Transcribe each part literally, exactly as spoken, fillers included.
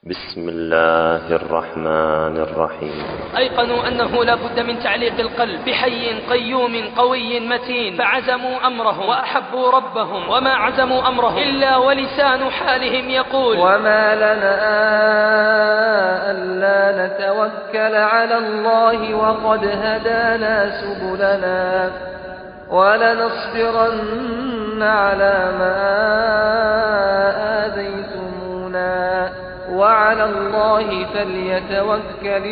بسم الله الرحمن الرحيم. أيقنوا أنه لا بد من تعليق القلب بحي قيوم قوي متين، فعزموا أمرهم وأحبوا ربهم، وما عزموا أمرهم إلا ولسان حالهم يقول: وما لنا ألا نتوكل على الله وقد هدانا سبلنا ولنصبرن على ما آذيتمونا وعلى الله فليتوكل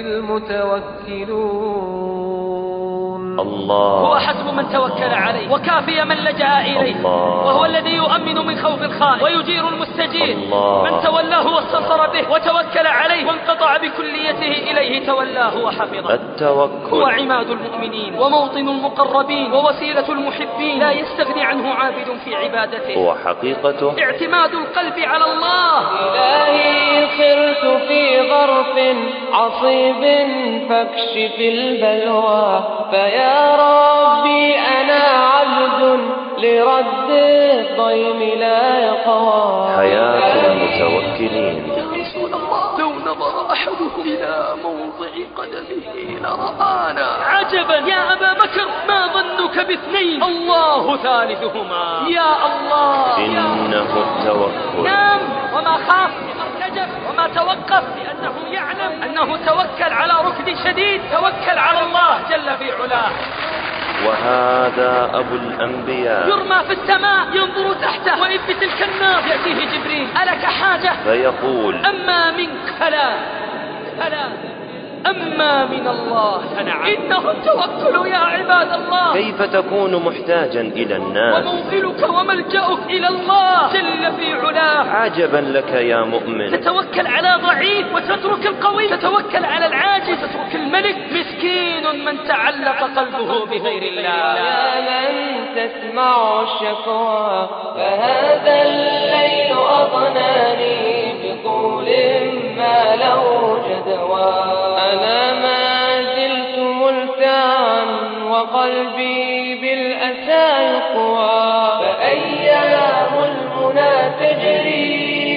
المتوكلون. الله هو حسب من توكل عليه وكافي من لجأ إليه، الله وهو الذي يؤمن من خوف الخائف ويجير المستجير. الله من تولاه واستنصر به وتوكل عليه وانقطع بكليته إليه تولاه وحفظه. التوكل هو عماد المؤمنين وموطن المقربين ووسيلة المحبين، لا يستغني عنه عابد في عبادته. هو حقيقته اعتماد القلب على الله. إلهي صرت في ظرف عصيب فاكشف البلوى، فيا ربي أنا عبد لرد الضيم لا يقوى. حياة المتوكلين. يا رسول الله، لو نظر أحدهم إلى موضع قدمه لرآنا. عجبا يا أبا بكر، ما ظنك باثنين الله ثالثهما؟ يا الله، إنه التوكل. نام وما خاف ارتجف وما توقف، لأنه يعلم أنه توكل على ركن شديد، توكل على الله جل في علاه. وهذا أبو الأنبياء. يرمى في السماء ينظر تحته، وإذ بتلك النار يأتيه جبريل: ألك حاجة؟ فيقول: أما منك فلا فلا أما من الله فنعم. إنه التوكل يا عباد الله. كيف تكون محتاجا إلى الناس وموئلك وملجأك إلى الله جل في علاه. عجبا لك يا مؤمن. تتوكل على ضعيف وتترك القوي، تتوكل على العاجز وتترك الملك. مسكين من تعلق قلبه بغير الله. يا من تسمع الشكوى فهذا الليل أضناني بطول ما له جدوى. أنا ما زلت ملتعا وقلبي بالأسى يقوى، فأيام المنى تجري.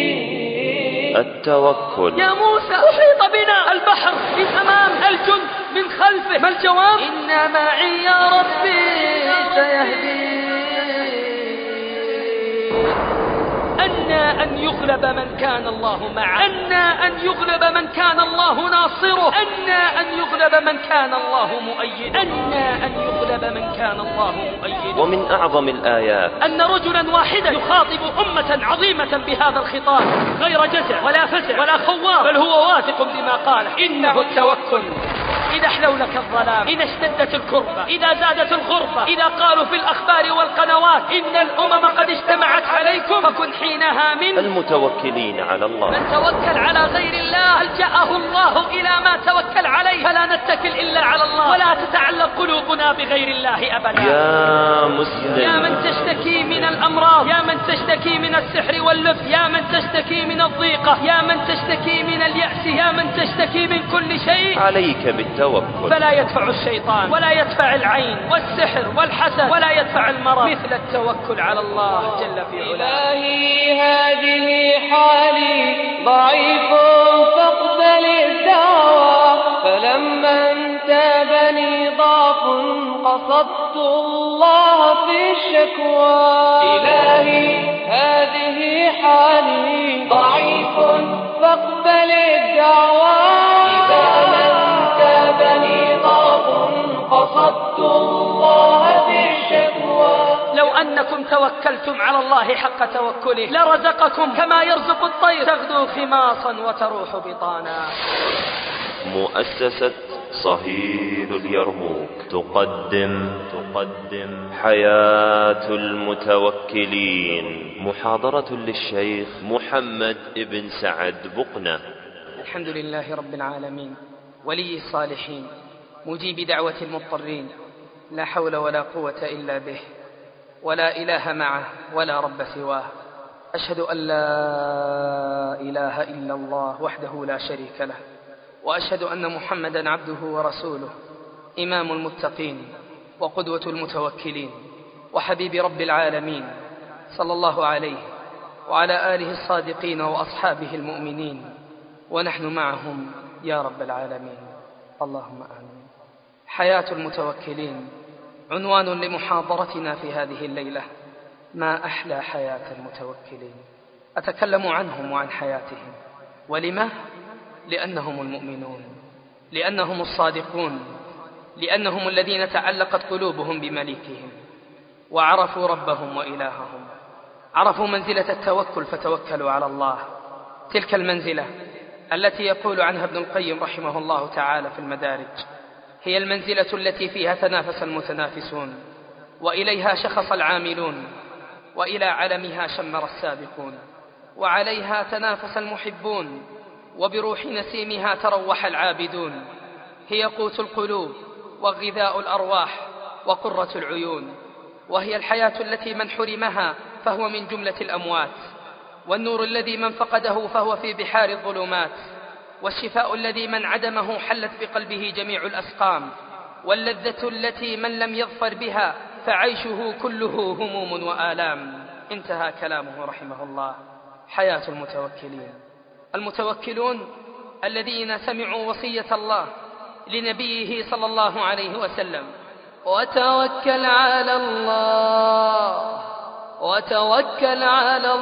التوكل. يا موسى، أحيط بنا البحر من أمام، الجند من خلفه، ما الجواب؟ إن معي يا ربي سيهدين. أنى أن يغلب من كان الله معه، أنى أن يغلب من كان الله ناصره، أنى أن يغلب من كان الله مؤيد، أنى أن يغلب من كان الله مؤيد. ومن أعظم الآيات أن رجلا واحدا يخاطب أمة عظيمة بهذا الخطاب، غير جزع ولا فزع ولا خوار، بل هو واثق بما قاله: إنه التوكل. إذا حلولك الظلام، إذا اشتدت الكربة، إذا زادت الغربة، إذا قالوا في الأخبار والقنوات إن الأمم قد اجتمعت عليكم، فكن حينها من المتوكلين على الله. من توكل على غير الله ألجأه الله إلى ما توكل عليه، فلا نتكل إلا على الله، ولا تتعلق قلوبنا بغير الله أبدا. يا مسلم، يا من تشتكي من الأمراض، يا من تشتكي من السحر واللف، يا من تشتكي من الضيقة، يا من تشتكي من اليأس، يا من تشتكي من كل شيء، عليك بالتوكل. فلا يدفع الشيطان ولا يدفع العين والسحر والحسد ولا يدفع المرض مثل التوكل على الله جل في علاه. إلهي هذه حالي ضعيف فاقبل الدعوى، فلما انتابني ضعف قصدت الله في الشكوى. إلهي هذه حالي ضعيف فاقبل الدعوى، إذا من انتابني ضعف قصدت الله في الشكوى. لو أنكم توكلتم على الله حق توكله لرزقكم كما يرزق الطير، تغدو خماصا وتروح بطانا. مؤسسة صهيل اليرموك تقدم تقدم حياة المتوكلين، محاضرة للشيخ محمد ابن سعد بقنة. الحمد لله رب العالمين، ولي الصالحين، مجيب دعوة المضطرين، لا حول ولا قوة إلا به، ولا إله معه ولا رب سواه. أشهد أن لا إله إلا الله وحده لا شريك له، وأشهد أن محمدا عبده ورسوله، إمام المتقين وقدوة المتوكلين وحبيب رب العالمين، صلى الله عليه وعلى آله الصادقين وأصحابه المؤمنين ونحن معهم يا رب العالمين، اللهم آمين. حياة المتوكلين عنوان لمحاضرتنا في هذه الليلة. ما أحلى حياة المتوكلين. أتكلم عنهم وعن حياتهم. ولما؟ لأنهم المؤمنون، لأنهم الصادقون، لأنهم الذين تعلقت قلوبهم بمليكهم وعرفوا ربهم وإلههم، عرفوا منزلة التوكل فتوكلوا على الله. تلك المنزلة التي يقول عنها ابن القيم رحمه الله تعالى في المدارج: هي المنزلة التي فيها تنافس المتنافسون، وإليها شخص العاملون، وإلى علمها شمر السابقون، وعليها تنافس المحبون، وبروح نسيمها تروح العابدون. هي قوت القلوب وغذاء الأرواح وقرة العيون، وهي الحياة التي من حرمها فهو من جملة الأموات، والنور الذي من فقده فهو في بحار الظلمات، والشفاء الذي من عدمه حلت بقلبه جميع الأسقام، واللذة التي من لم يظفر بها فعيشه كله هموم وآلام. انتهى كلامه رحمه الله. حياة المتوكلين. المتوكلون الذين سمعوا وصية الله لنبيه صلى الله عليه وسلم: وتوكل على الله وتوكل على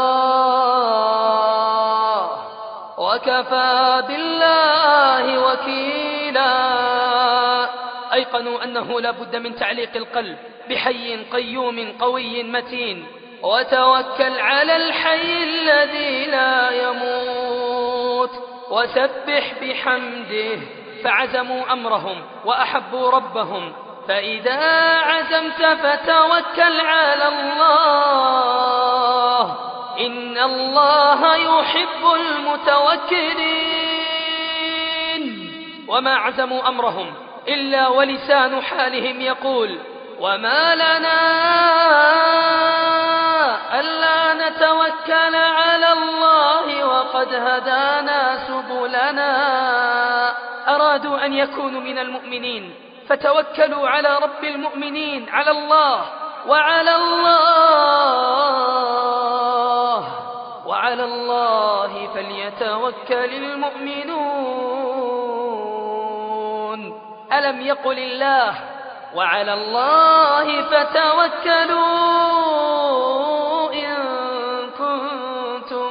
الله وكفى بالله وكيلا. أيقنوا أنه لا بد من تعليق القلب بحي قيوم قوي متين. وتوكل على الحي الذي لا يموت وسبح بحمده. فعزموا أمرهم وأحبوا ربهم. فإذا عزمت فتوكل على الله، إن الله يحب المتوكلين. وما عزموا أمرهم إلا ولسان حالهم يقول: وما لنا ألا نتوكل على الله وقد هدانا سبلنا. أرادوا أن يكونوا من المؤمنين فتوكلوا على رب المؤمنين، على الله وعلى الله وعلى الله فليتوكل المؤمنون. ألم يقل الله: وعلى الله فتوكلوا إن كنتم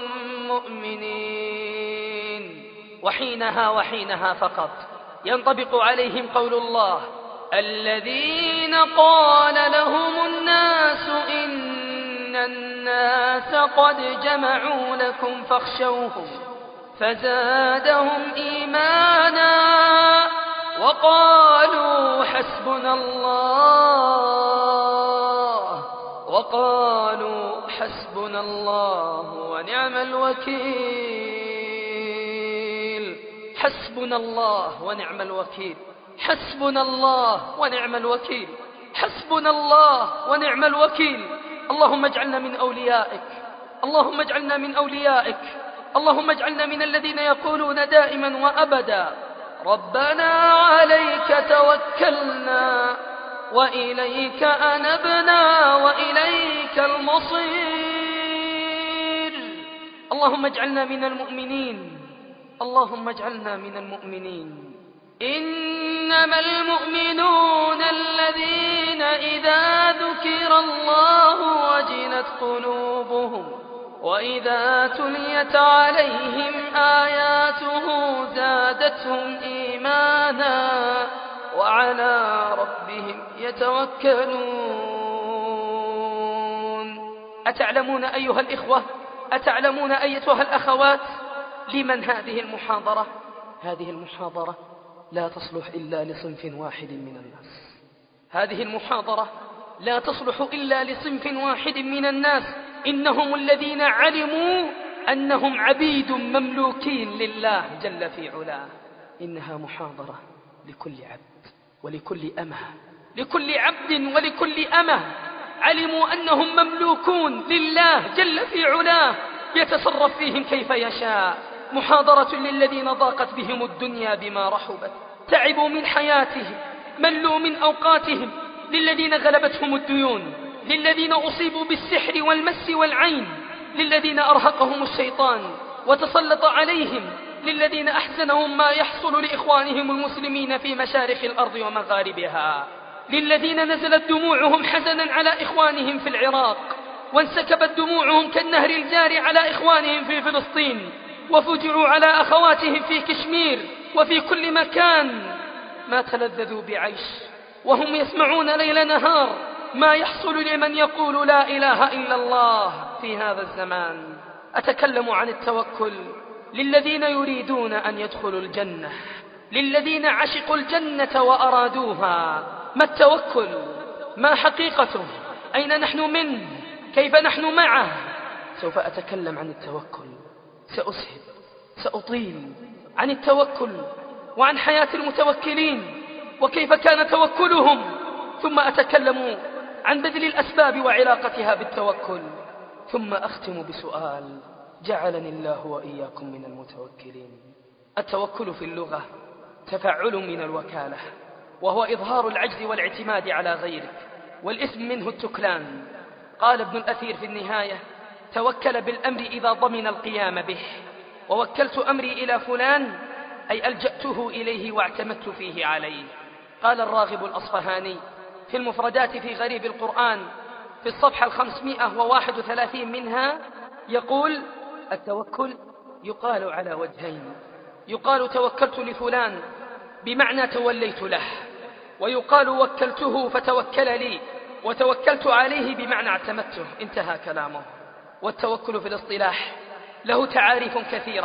مؤمنين. وحينها وحينها فقط ينطبق عليهم قول الله: الذين قال لهم الناس إن الناس قد جمعوا لكم فاخشوهم فزادهم إيمانا وقالوا حسبنا الله وقالوا حسبنا الله ونعم الوكيل. حسبنا الله ونعم الوكيل. حسبنا الله ونعم الوكيل. حسبنا الله ونعم الوكيل. اللهم اجعلنا من أوليائك، اللهم اجعلنا من أوليائك، اللهم اجعلنا من الذين يقولون دائما وأبدا: ربنا عليك توكلنا وإليك أنبنا وإليك المصير. اللهم اجعلنا من المؤمنين، اللهم اجعلنا من المؤمنين. إنما المؤمنون الذين إذا ذكر الله وجلت قلوبهم وإذا تليت عليهم آياته زادتهم إيمانا وعلى ربهم يتوكلون. أتعلمون أيها الإخوة، أتعلمون أيتها الأخوات لمن هذه المحاضرة؟ هذه المحاضرة لا تصلح إلا لصنف واحد من الناس. هذه المحاضرة لا تصلح إلا لصنف واحد من الناس، إنهم الذين علموا أنهم عبيد مملوكين لله جل في علاه. إنها محاضرة لكل عبد ولكل أمة، لكل عبد ولكل أمة علموا أنهم مملوكون لله جل في علاه يتصرف فيهم كيف يشاء. محاضرة للذين ضاقت بهم الدنيا بما رحبت، تعبوا من حياتهم، ملوا من أوقاتهم، للذين غلبتهم الديون، للذين أصيبوا بالسحر والمس والعين، للذين أرهقهم الشيطان وتسلط عليهم للذين أحزنهم ما يحصل لإخوانهم المسلمين في مشارق الأرض ومغاربها، للذين نزلت دموعهم حزنا على إخوانهم في العراق، وانسكبت دموعهم كالنهر الجاري على إخوانهم في فلسطين، وفجعوا على أخواتهم في كشمير وفي كل مكان. ما تلذذوا بعيش وهم يسمعون ليل نهار ما يحصل لمن يقول لا إله إلا الله في هذا الزمان. أتكلم عن التوكل للذين يريدون أن يدخلوا الجنة، للذين عشقوا الجنة وأرادوها. ما التوكل؟ ما حقيقته؟ أين نحن منه؟ كيف نحن معه؟ سوف أتكلم عن التوكل، سأسهب، سأطيل عن التوكل وعن حياة المتوكلين وكيف كان توكلهم، ثم أتكلم عن بذل الأسباب وعلاقتها بالتوكل، ثم أختم بسؤال جعلني الله وإياكم من المتوكلين. التوكل في اللغة تفعل من الوكالة، وهو إظهار العجز والاعتماد على غيرك، والاسم منه التكلان. قال ابن الأثير في النهاية: توكل بالأمر إذا ضمن القيام به، ووكلت أمري إلى فلان أي ألجأته إليه واعتمدت فيه عليه. قال الراغب الأصفهاني في المفردات في غريب القرآن في الصفحة الخمسمائة وواحد وثلاثين منها، يقول: التوكل يقال على وجهين، يقال توكلت لفلان بمعنى توليت له، ويقال وكلته فتوكل لي، وتوكلت عليه بمعنى اعتمدته. انتهى كلامه. والتوكل في الاصطلاح له تعاريف كثيرة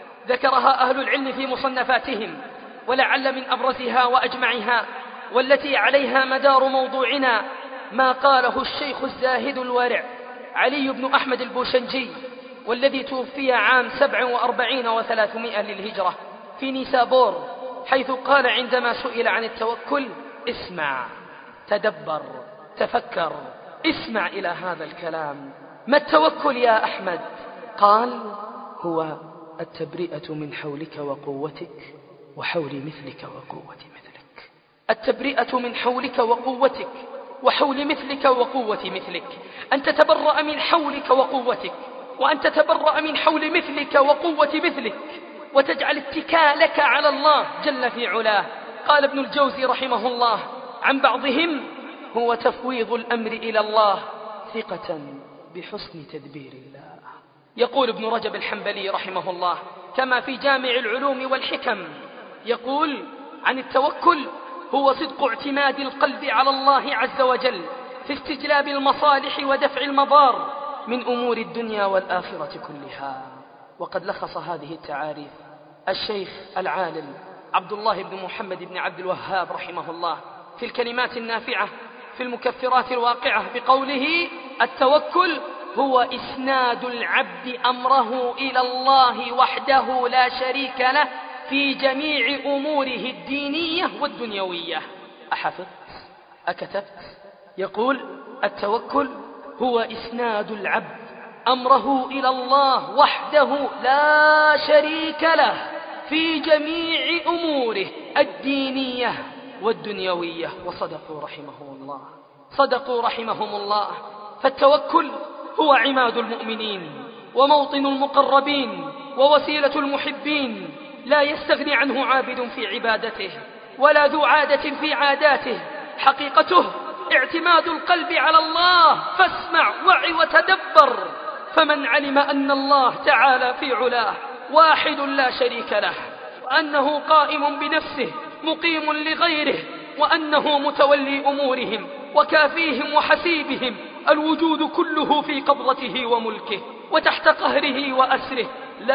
ذكرها أهل العلم في مصنفاتهم، ولعل من أبرزها وأجمعها والتي عليها مدار موضوعنا ما قاله الشيخ الزاهد الورع علي بن أحمد البوشنجي، والذي توفي عام سبع وأربعين وثلاثمائة للهجرة في نيسابور، حيث قال عندما سئل عن التوكل: اسمع، تدبر، تفكر، اسمع إلى هذا الكلام. ما التوكل يا أحمد؟ قال: هو التبرئة من حولك وقوتك وحول مثلك وقوة مثلك. التبرئة من حولك وقوتك وحول مثلك وقوة مثلك، أن تتبرأ من حولك وقوتك، وأن تتبرأ من حول مثلك وقوة مثلك، وتجعل اتكالك على الله جل في علاه. قال ابن الجوزي رحمه الله عن بعضهم: هو تفويض الأمر إلى الله ثقة بحسن تدبير الله. يقول ابن رجب الحنبلي رحمه الله كما في جامع العلوم والحكم، يقول عن التوكل: هو صدق اعتماد القلب على الله عز وجل في استجلاب المصالح ودفع المضار من أمور الدنيا والآخرة كلها. وقد لخص هذه التعاريف الشيخ العالم عبد الله بن محمد بن عبد الوهاب رحمه الله في الكلمات النافعة في المكفرات الواقعة بقوله: التوكل هو إسناد العبد أمره إلى الله وحده لا شريك له في جميع أموره الدينية والدنيوية. أحفظت؟ أكتبت؟ يقول: التوكل هو إسناد العبد أمره إلى الله وحده لا شريك له في جميع أموره الدينية والدنيوية. وصدقوا رحمهم الله، صدقوا رحمهم الله. فالتوكل هو عماد المؤمنين وموطن المقربين ووسيلة المحبين، لا يستغني عنه عابد في عبادته ولا ذو عادة في عاداته. حقيقته اعتماد القلب على الله. فاسمع وعي وتدبر. فمن علم أن الله تعالى في علاه واحد لا شريك له، وأنه قائم بنفسه مقيم لغيره، وأنه متولي أمورهم وكافيهم وحسيبهم، الوجود كله في قبضته وملكه وتحت قهره وأسره،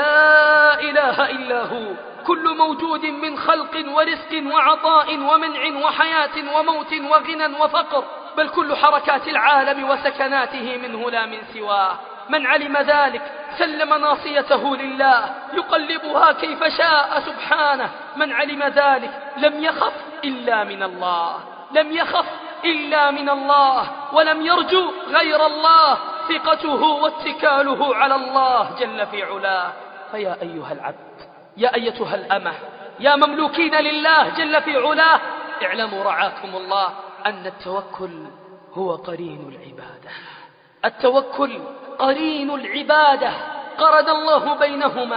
لا إله إلا هو. كل موجود من خلق ورزق وعطاء ومنع وحياة وموت وغنى وفقر، بل كل حركات العالم وسكناته منه لا من سواه. من علم ذلك سلم ناصيته لله يقلبها كيف شاء سبحانه. من علم ذلك لم يخف إلا من الله، لم يخف إلا من الله، ولم يرجو غير الله، ثقته واتكاله على الله جل في علاه. فيا أيها العبد، يا أيتها الأمة، يا مملوكين لله جل في علاه، اعلموا رعاكم الله أن التوكل هو قرين العبادة. التوكل قرين العبادة، قرن الله بينهما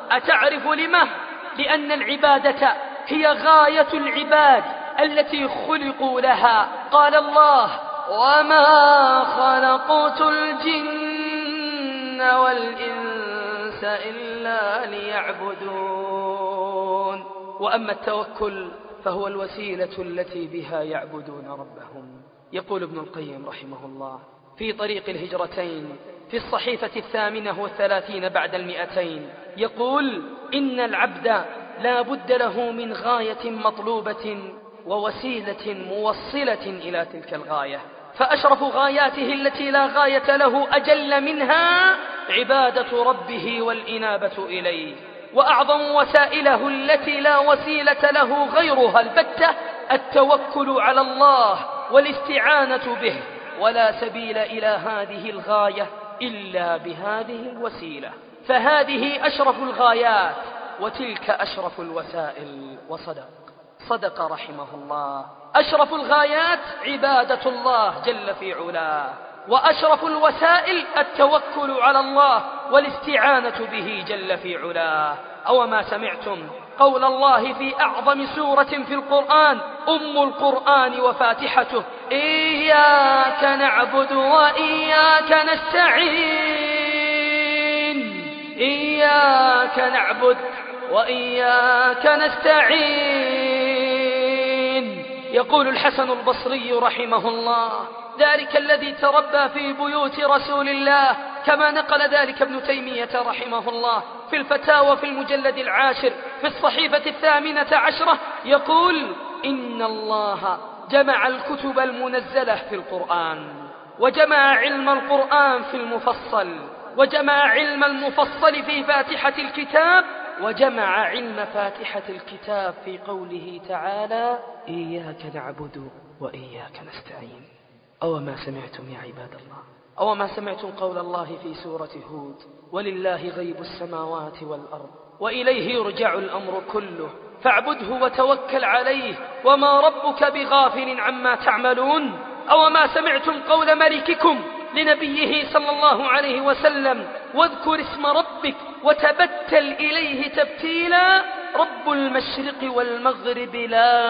أتعرف لما؟ لأن العبادة هي غاية العباد التي خلقوا لها. قال الله: وما خلقت الجن والإنس إلا ليعبدون. وأما التوكل فهو الوسيلة التي بها يعبدون ربهم. يقول ابن القيم رحمه الله في طريق الهجرتين في الصحيفة الثامنة والثلاثين بعد المئتين، يقول: إن العبد لا بد له من غاية مطلوبة ووسيلة موصلة إلى تلك الغاية، فأشرف غاياته التي لا غاية له أجل منها عبادة ربه والإنابة إليه، وأعظم وسائله التي لا وسيلة له غيرها البتة التوكل على الله والاستعانة به، ولا سبيل إلى هذه الغاية إلا بهذه الوسيلة، فهذه أشرف الغايات وتلك أشرف الوسائل. وصدق صدق رحمه الله: أشرف الغايات عبادة الله جل في علاه، وأشرف الوسائل التوكل على الله والاستعانة به جل في علاه. أو ما سمعتم قول الله في أعظم سورة في القرآن، أم القرآن وفاتحته: إياك نعبد وإياك نستعين، إياك نعبد وإياك نستعين. يقول الحسن البصري رحمه الله: ذلك الذي تربى في بيوت رسول الله، كما نقل ذلك ابن تيمية رحمه الله في الفتاوى في المجلد العاشر في الصحيفة الثامنة عشرة، يقول: إن الله جمع الكتب المنزلة في القرآن، وجمع علم القرآن في المفصل، وجمع علم المفصل في فاتحة الكتاب، وجمع علم فاتحة الكتاب في قوله تعالى: إياك نعبد وإياك نستعين. أو ما سمعتم يا عباد الله، أو ما سمعتم قول الله في سورة هود: ولله غيب السماوات والأرض وإليه يرجع الأمر كله فاعبده وتوكل عليه وما ربك بغافل عما تعملون. أو ما سمعتم قول ملككم لنبيه صلى الله عليه وسلم: واذكر اسم ربك وتبتل إليه تبتيلا، رب المشرق والمغرب لا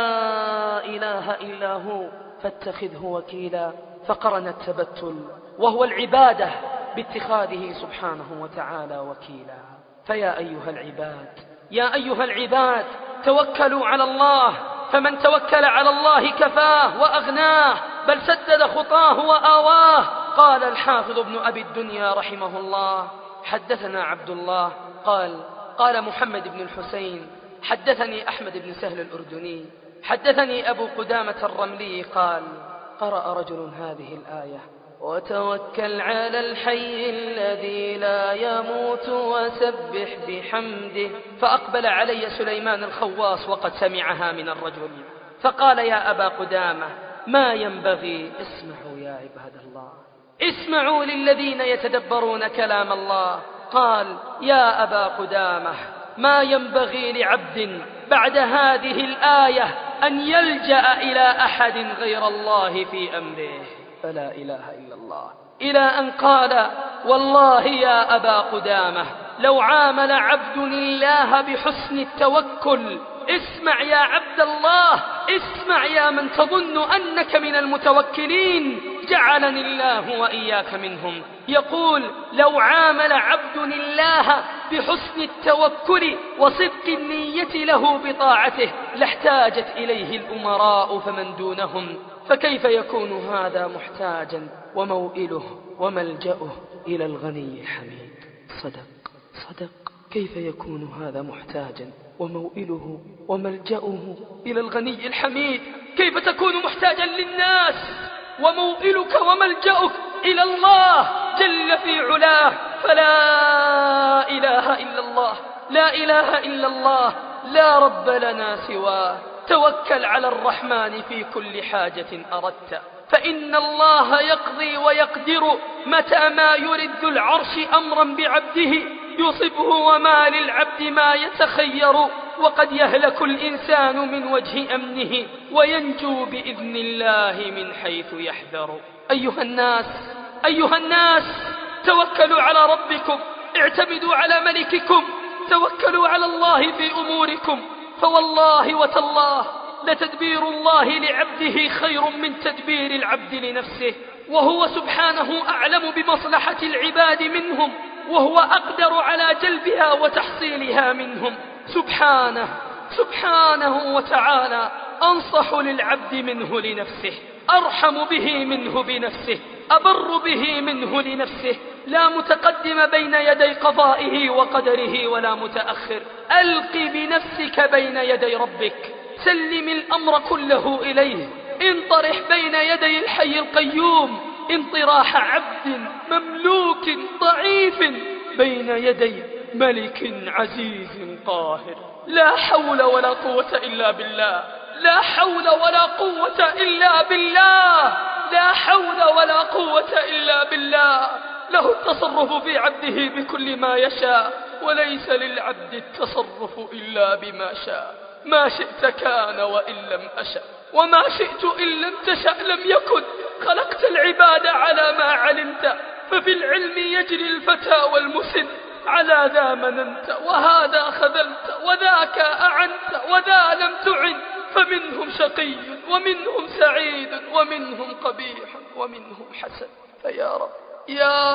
إله إلا هو فاتخذه وكيلا. فقرن التبتل وهو العبادة باتخاذه سبحانه وتعالى وكيلا. فيا أيها العباد، يا أيها العباد، توكلوا على الله، فمن توكل على الله كفاه وأغناه، بل سدد خطاه وآواه. قال الحافظ ابن أبي الدنيا رحمه الله: حدثنا عبد الله قال: قال محمد بن الحسين: حدثني أحمد بن سهل الأردني حدثني أبو قدامة الرملي قال: قرأ رجل هذه الآية: وتوكل على الحي الذي لا يموت وسبح بحمده. فأقبل علي سليمان الخواص وقد سمعها من الرجل، فقال: يا أبا قدامة، ما ينبغي، اسمعوا يا عباد الله، اسمعوا للذين يتدبرون كلام الله. قال: يا أبا قدامة، ما ينبغي لعبد بعد هذه الآية أن يلجأ إلى أحد غير الله في أمره، فلا إله إلا الله، إلى أن قال: والله يا أبا قدامة، لو عامل عبد الله بحسن التوكل، اسمع يا عبد الله، اسمع يا من تظن أنك من المتوكلين، جعلني الله وإياك منهم. يقول: لو عامل عبد الله بحسن التوكل وصدق النية له بطاعته لاحتاجت إليه الأمراء فمن دونهم، فكيف يكون هذا محتاجا وموئله وملجأه إلى الغني الحميد؟ صدق صدق. كيف يكون هذا محتاجا وموئله وملجأه إلى الغني الحميد؟ كيف تكون محتاجا للناس وموئلك وملجأك إلى الله جل في علاه؟ فلا إله إلا الله، لا إله إلا الله، لا رب لنا سواه. توكل على الرحمن في كل حاجة أردت، فإن الله يقضي ويقدر متى ما يرد ذو العرش أمرا بعبده يصبه، وما للعبد ما يتخير، وقد يهلك الإنسان من وجه أمنه وينجو بإذن الله من حيث يحذر. أيها الناس، أيها الناس، توكلوا على ربكم، اعتمدوا على ملككم، توكلوا على الله في أموركم، فوالله وتالله لتدبير الله لعبده خير من تدبير العبد لنفسه، وهو سبحانه أعلم بمصلحة العباد منهم، وهو أقدر على جلبها وتحصيلها منهم سبحانه سبحانه وتعالى. أنصح للعبد منه لنفسه، أرحم به منه بنفسه، أبر به منه لنفسه، لا متقدم بين يدي قضائه وقدره ولا متأخر. ألق بنفسك بين يدي ربك، سلم الأمر كله إليه، انطرح بين يدي الحي القيوم انطراح عبد مملوك ضعيف بين يدي ملك عزيز قاهر. لا حول ولا قوة إلا بالله، لا حول ولا قوة إلا بالله، لا حول ولا قوة إلا بالله. له التصرف في عبده بكل ما يشاء، وليس للعبد التصرف إلا بما شاء. ما شئت كان وإن لم أشأ، وما شئت إن لم تشأ لم يكن. خلقت العباد على ما علمت، ففي العلم يجري الفتى والمسن. على ذا مننت وهذا خذلت، وذاك أعنت وذا لم تعن. فمنهم شقي ومنهم سعيد، ومنهم قبيح ومنهم حسن. فيا رب يا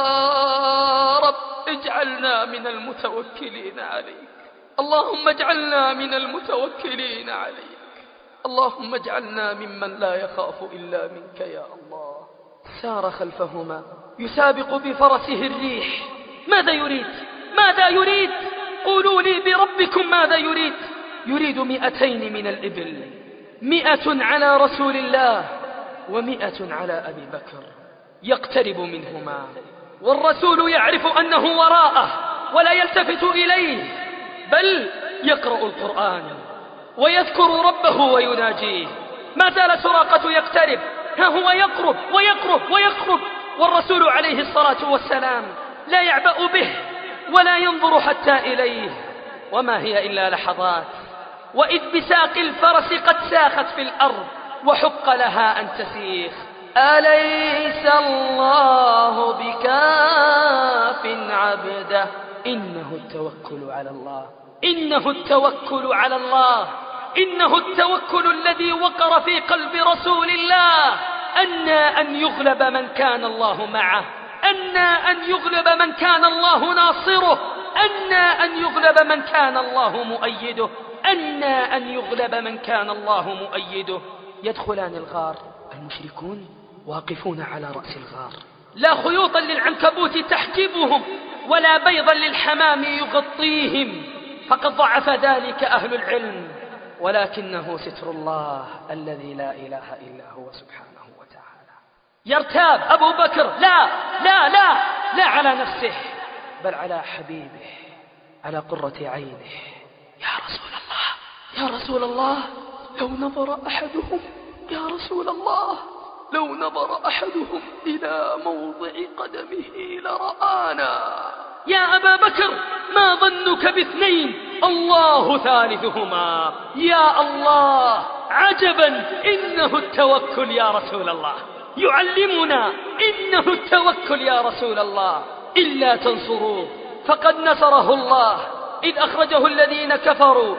رب اجعلنا من المتوكلين عليك، اللهم اجعلنا من المتوكلين عليك، اللهم اجعلنا ممن لا يخاف إلا منك يا الله. سار خلفهما يسابق بفرسه الريح. ماذا يريد؟ ماذا يريد؟ قولوا لي بربكم ماذا يريد؟ يريد مئتين من الإبل، مئة على رسول الله ومئة على أبي بكر. يقترب منهما والرسول يعرف أنه وراءه ولا يلتفت إليه، بل يقرأ القرآن ويذكر ربه ويناجيه. ما زال سراقة يقترب، ها هو يقرب ويقرب ويقرب، والرسول عليه الصلاة والسلام لا يعبأ به ولا ينظر حتى إليه. وما هي إلا لحظات، وإذ بساق الفرس قد ساخت في الأرض وحق لها أن تسيخ. أليس الله بكاف عبده، إنه التوكل على الله، إنه التوكل على الله، إنه التوكل الذي وقر في قلب رسول الله. أنى أن يغلب من كان الله معه، أنى أن يغلب من كان الله ناصره، أنى أن يغلب من كان الله مؤيده، أنى أن يغلب من كان الله مؤيده. يدخلان الغار، المشركون واقفون على رأس الغار، لا خيوطا للعنكبوت تحجبهم ولا بيضا للحمام يغطيهم، فقد ضعف ذلك أهل العلم، ولكنه ستر الله الذي لا إله إلا هو سبحانه وتعالى. يرتاب أبو بكر، لا لا لا لا على نفسه بل على حبيبه، على قرة عينه. يا رسول الله يا رسول الله لو نظر أحدهم، يا رسول الله لو نظر أحدهم إلى موضع قدمه لرآنا. يا أبا بكر ما ظنك باثنين الله ثالثهما؟ يا الله عجبا، إنه التوكل يا رسول الله، يعلمنا إنه التوكل يا رسول الله. إلا تنصروه فقد نصره الله، إذ أخرجه الذين كفروا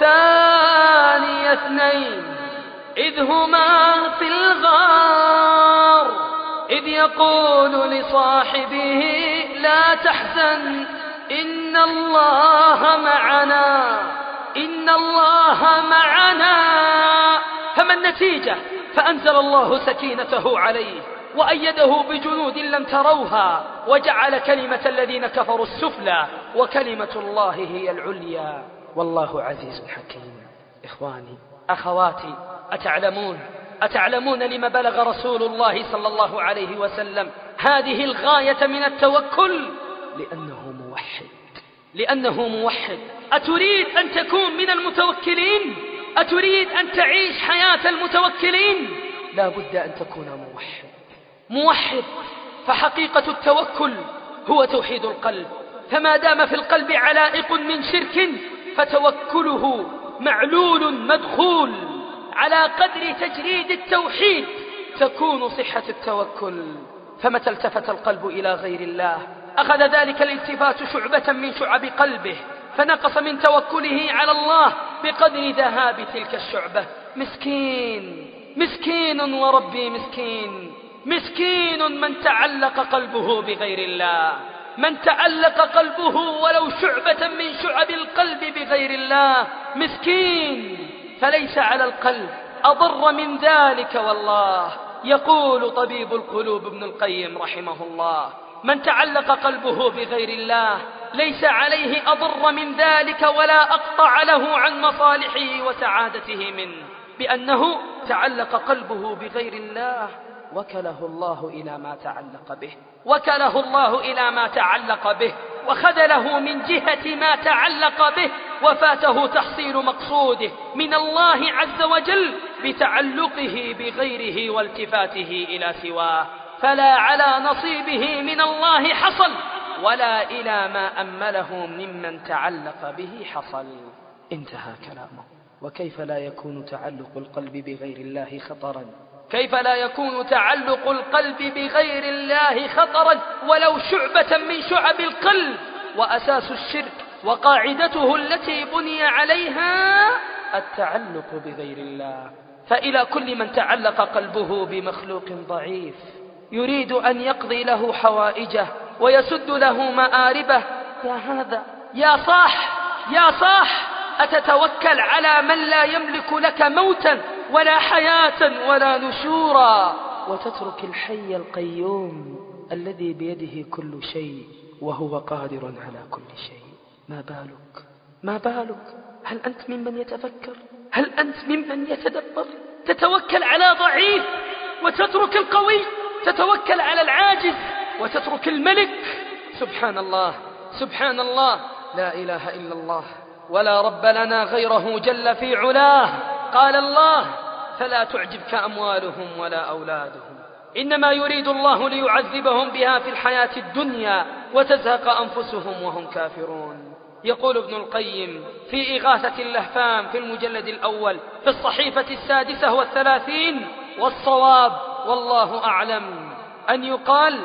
ثاني اثنين إذ هما في الغار إذ يقول لصاحبه لا تحزن إن الله معنا إن الله معنا. فما النتيجة؟ فأنزل الله سكينته عليه وأيده بجنود لم تروها، وجعل كلمة الذين كفروا السفلى وكلمة الله هي العليا، والله عزيز حكيم. إخواني أخواتي، أتعلمون أتعلمون لما بلغ رسول الله صلى الله عليه وسلم هذه الغاية من التوكل؟ لأنه موحد، لأنه موحد. أتريد أن تكون من المتوكلين؟ أتريد أن تعيش حياة المتوكلين؟ لا بد أن تكون موحد. موحد، فحقيقة التوكل هو توحيد القلب، فما دام في القلب علائق من شرك فتوكله معلول مدخول. على قدر تجريد التوحيد تكون صحة التوكل. فمتى التفت القلب إلى غير الله أخذ ذلك الالتفات شعبة من شعب قلبه، فنقص من توكله على الله بقدر ذهاب تلك الشعبة. مسكين مسكين وربي مسكين مسكين من تعلق قلبه بغير الله، من تعلق قلبه ولو شعبة من شعب القلب بغير الله مسكين. فليس على القلب أضر من ذلك والله. يقول طبيب القلوب ابن القيم رحمه الله: من تعلق قلبه بغير الله ليس عليه أضر من ذلك ولا أقطع له عن مصالحه وسعادته منه، بأنه تعلق قلبه بغير الله وكله الله إلى ما تعلق به وكله الله إلى ما تعلق به وخذله من جهة ما تعلق به، وفاته تحصيل مقصوده من الله عز وجل بتعلقه بغيره والتفاته إلى سواه، فلا على نصيبه من الله حصل ولا إلى ما أمله ممن تعلق به حصل. انتهى كلامه. وكيف لا يكون تعلق القلب بغير الله خطرا؟ كيف لا يكون تعلق القلب بغير الله خطرا ولو شعبة من شعب القلب؟ وأساس الشرك وقاعدته التي بني عليها التعلق بغير الله. فإلى كل من تعلق قلبه بمخلوق ضعيف يريد أن يقضي له حوائجه ويسد له مآربه: يا هذا، يا صاح يا صاح، أتتوكل على من لا يملك لك موتا ولا حياة ولا نشورا، وتترك الحي القيوم الذي بيده كل شيء وهو قادر على كل شيء؟ ما بالك ما بالك؟ هل أنت ممن يتفكر؟ هل أنت ممن يتدبر؟ تتوكل على ضعيف وتترك القوي، تتوكل على العاجز وتترك الملك. سبحان الله سبحان الله، لا إله إلا الله، ولا رب لنا غيره جل في علاه. قال الله: فلا تعجبك أموالهم ولا أولادهم، إنما يريد الله ليعذبهم بها في الحياة الدنيا وتزهق أنفسهم وهم كافرون. يقول ابن القيم في إغاثة اللهفان في المجلد الأول في الصحيفة السادسة والثلاثين: والصواب والله أعلم أن يقال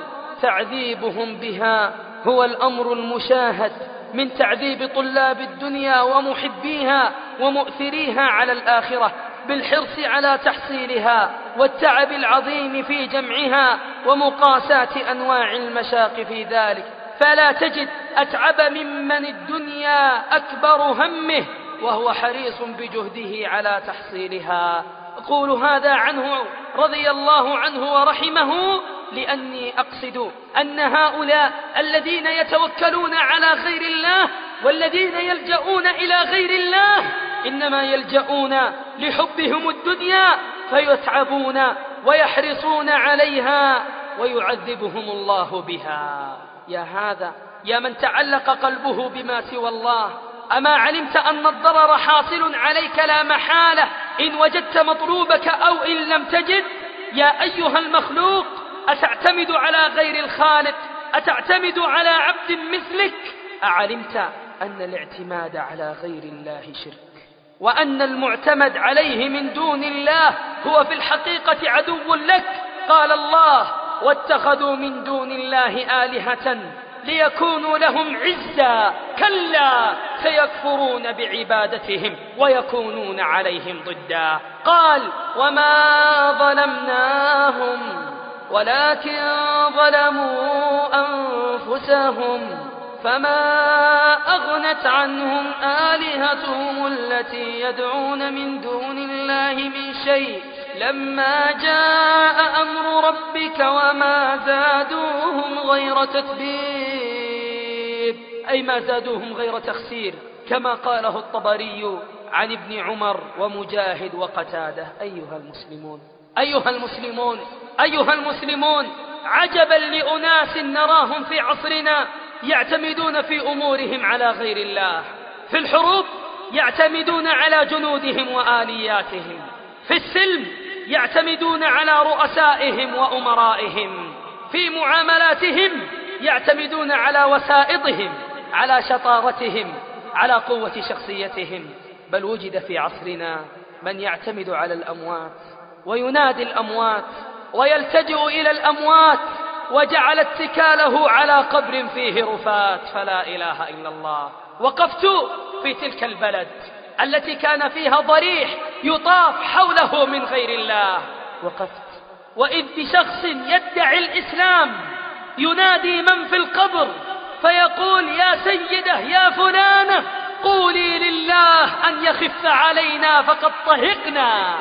تعذيبهم بها هو الأمر المشاهد من تعذيب طلاب الدنيا ومحبيها ومؤثريها على الآخرة بالحرص على تحصيلها والتعب العظيم في جمعها ومقاساة أنواع المشاق في ذلك، فلا تجد أتعب ممن الدنيا أكبر همه وهو حريص بجهده على تحصيلها. أقول هذا عنه رضي الله عنه ورحمه لأني أقصد أن هؤلاء الذين يتوكلون على غير الله والذين يلجؤون إلى غير الله إنما يلجؤون لحبهم الدنيا فيتعبون ويحرصون عليها ويعذبهم الله بها. يا هذا، يا من تعلق قلبه بما سوى الله، أما علمت أن الضرر حاصل عليك لا محالة إن وجدت مطلوبك أو إن لم تجد؟ يا أيها المخلوق، أتعتمد على غير الخالق؟ أتعتمد على عبد مثلك؟ أعلمت أن الاعتماد على غير الله شرك، وأن المعتمد عليه من دون الله هو في الحقيقة عدو لك؟ قال الله: واتخذوا من دون الله آلهة ليكونوا لهم عزا، كلا سيكفرون بعبادتهم ويكونون عليهم ضدا. قال: وما ظلمناهم ولكن ظلموا أنفسهم فما أغنت عنهم آلهتهم التي يدعون من دون الله من شيء لما جاء أمر ربك وما زادوهم غير تتبيب، أي ما زادوهم غير تخسير، كما قاله الطبري عن ابن عمر ومجاهد وقتادة. أيها المسلمون أيها المسلمون أيها المسلمون عجبا لأناس نراهم في عصرنا يعتمدون في أمورهم على غير الله. في الحروب يعتمدون على جنودهم وآلياتهم، في السلم يعتمدون على رؤسائهم وأمرائهم، في معاملاتهم يعتمدون على وسائطهم، على شطارتهم، على قوة شخصيتهم. بل وجد في عصرنا من يعتمد على الأموات وينادي الأموات ويلتجئ إلى الأموات وجعل اتكاله على قبر فيه رفات، فلا إله إلا الله. وقفت في تلك البلد التي كان فيها ضريح يطاف حوله من غير الله. وقفت وإذ بشخص يدعي الإسلام ينادي من في القبر فيقول: يا سيدة يا فلانة قولي لله أن يخف علينا فقد طهقنا.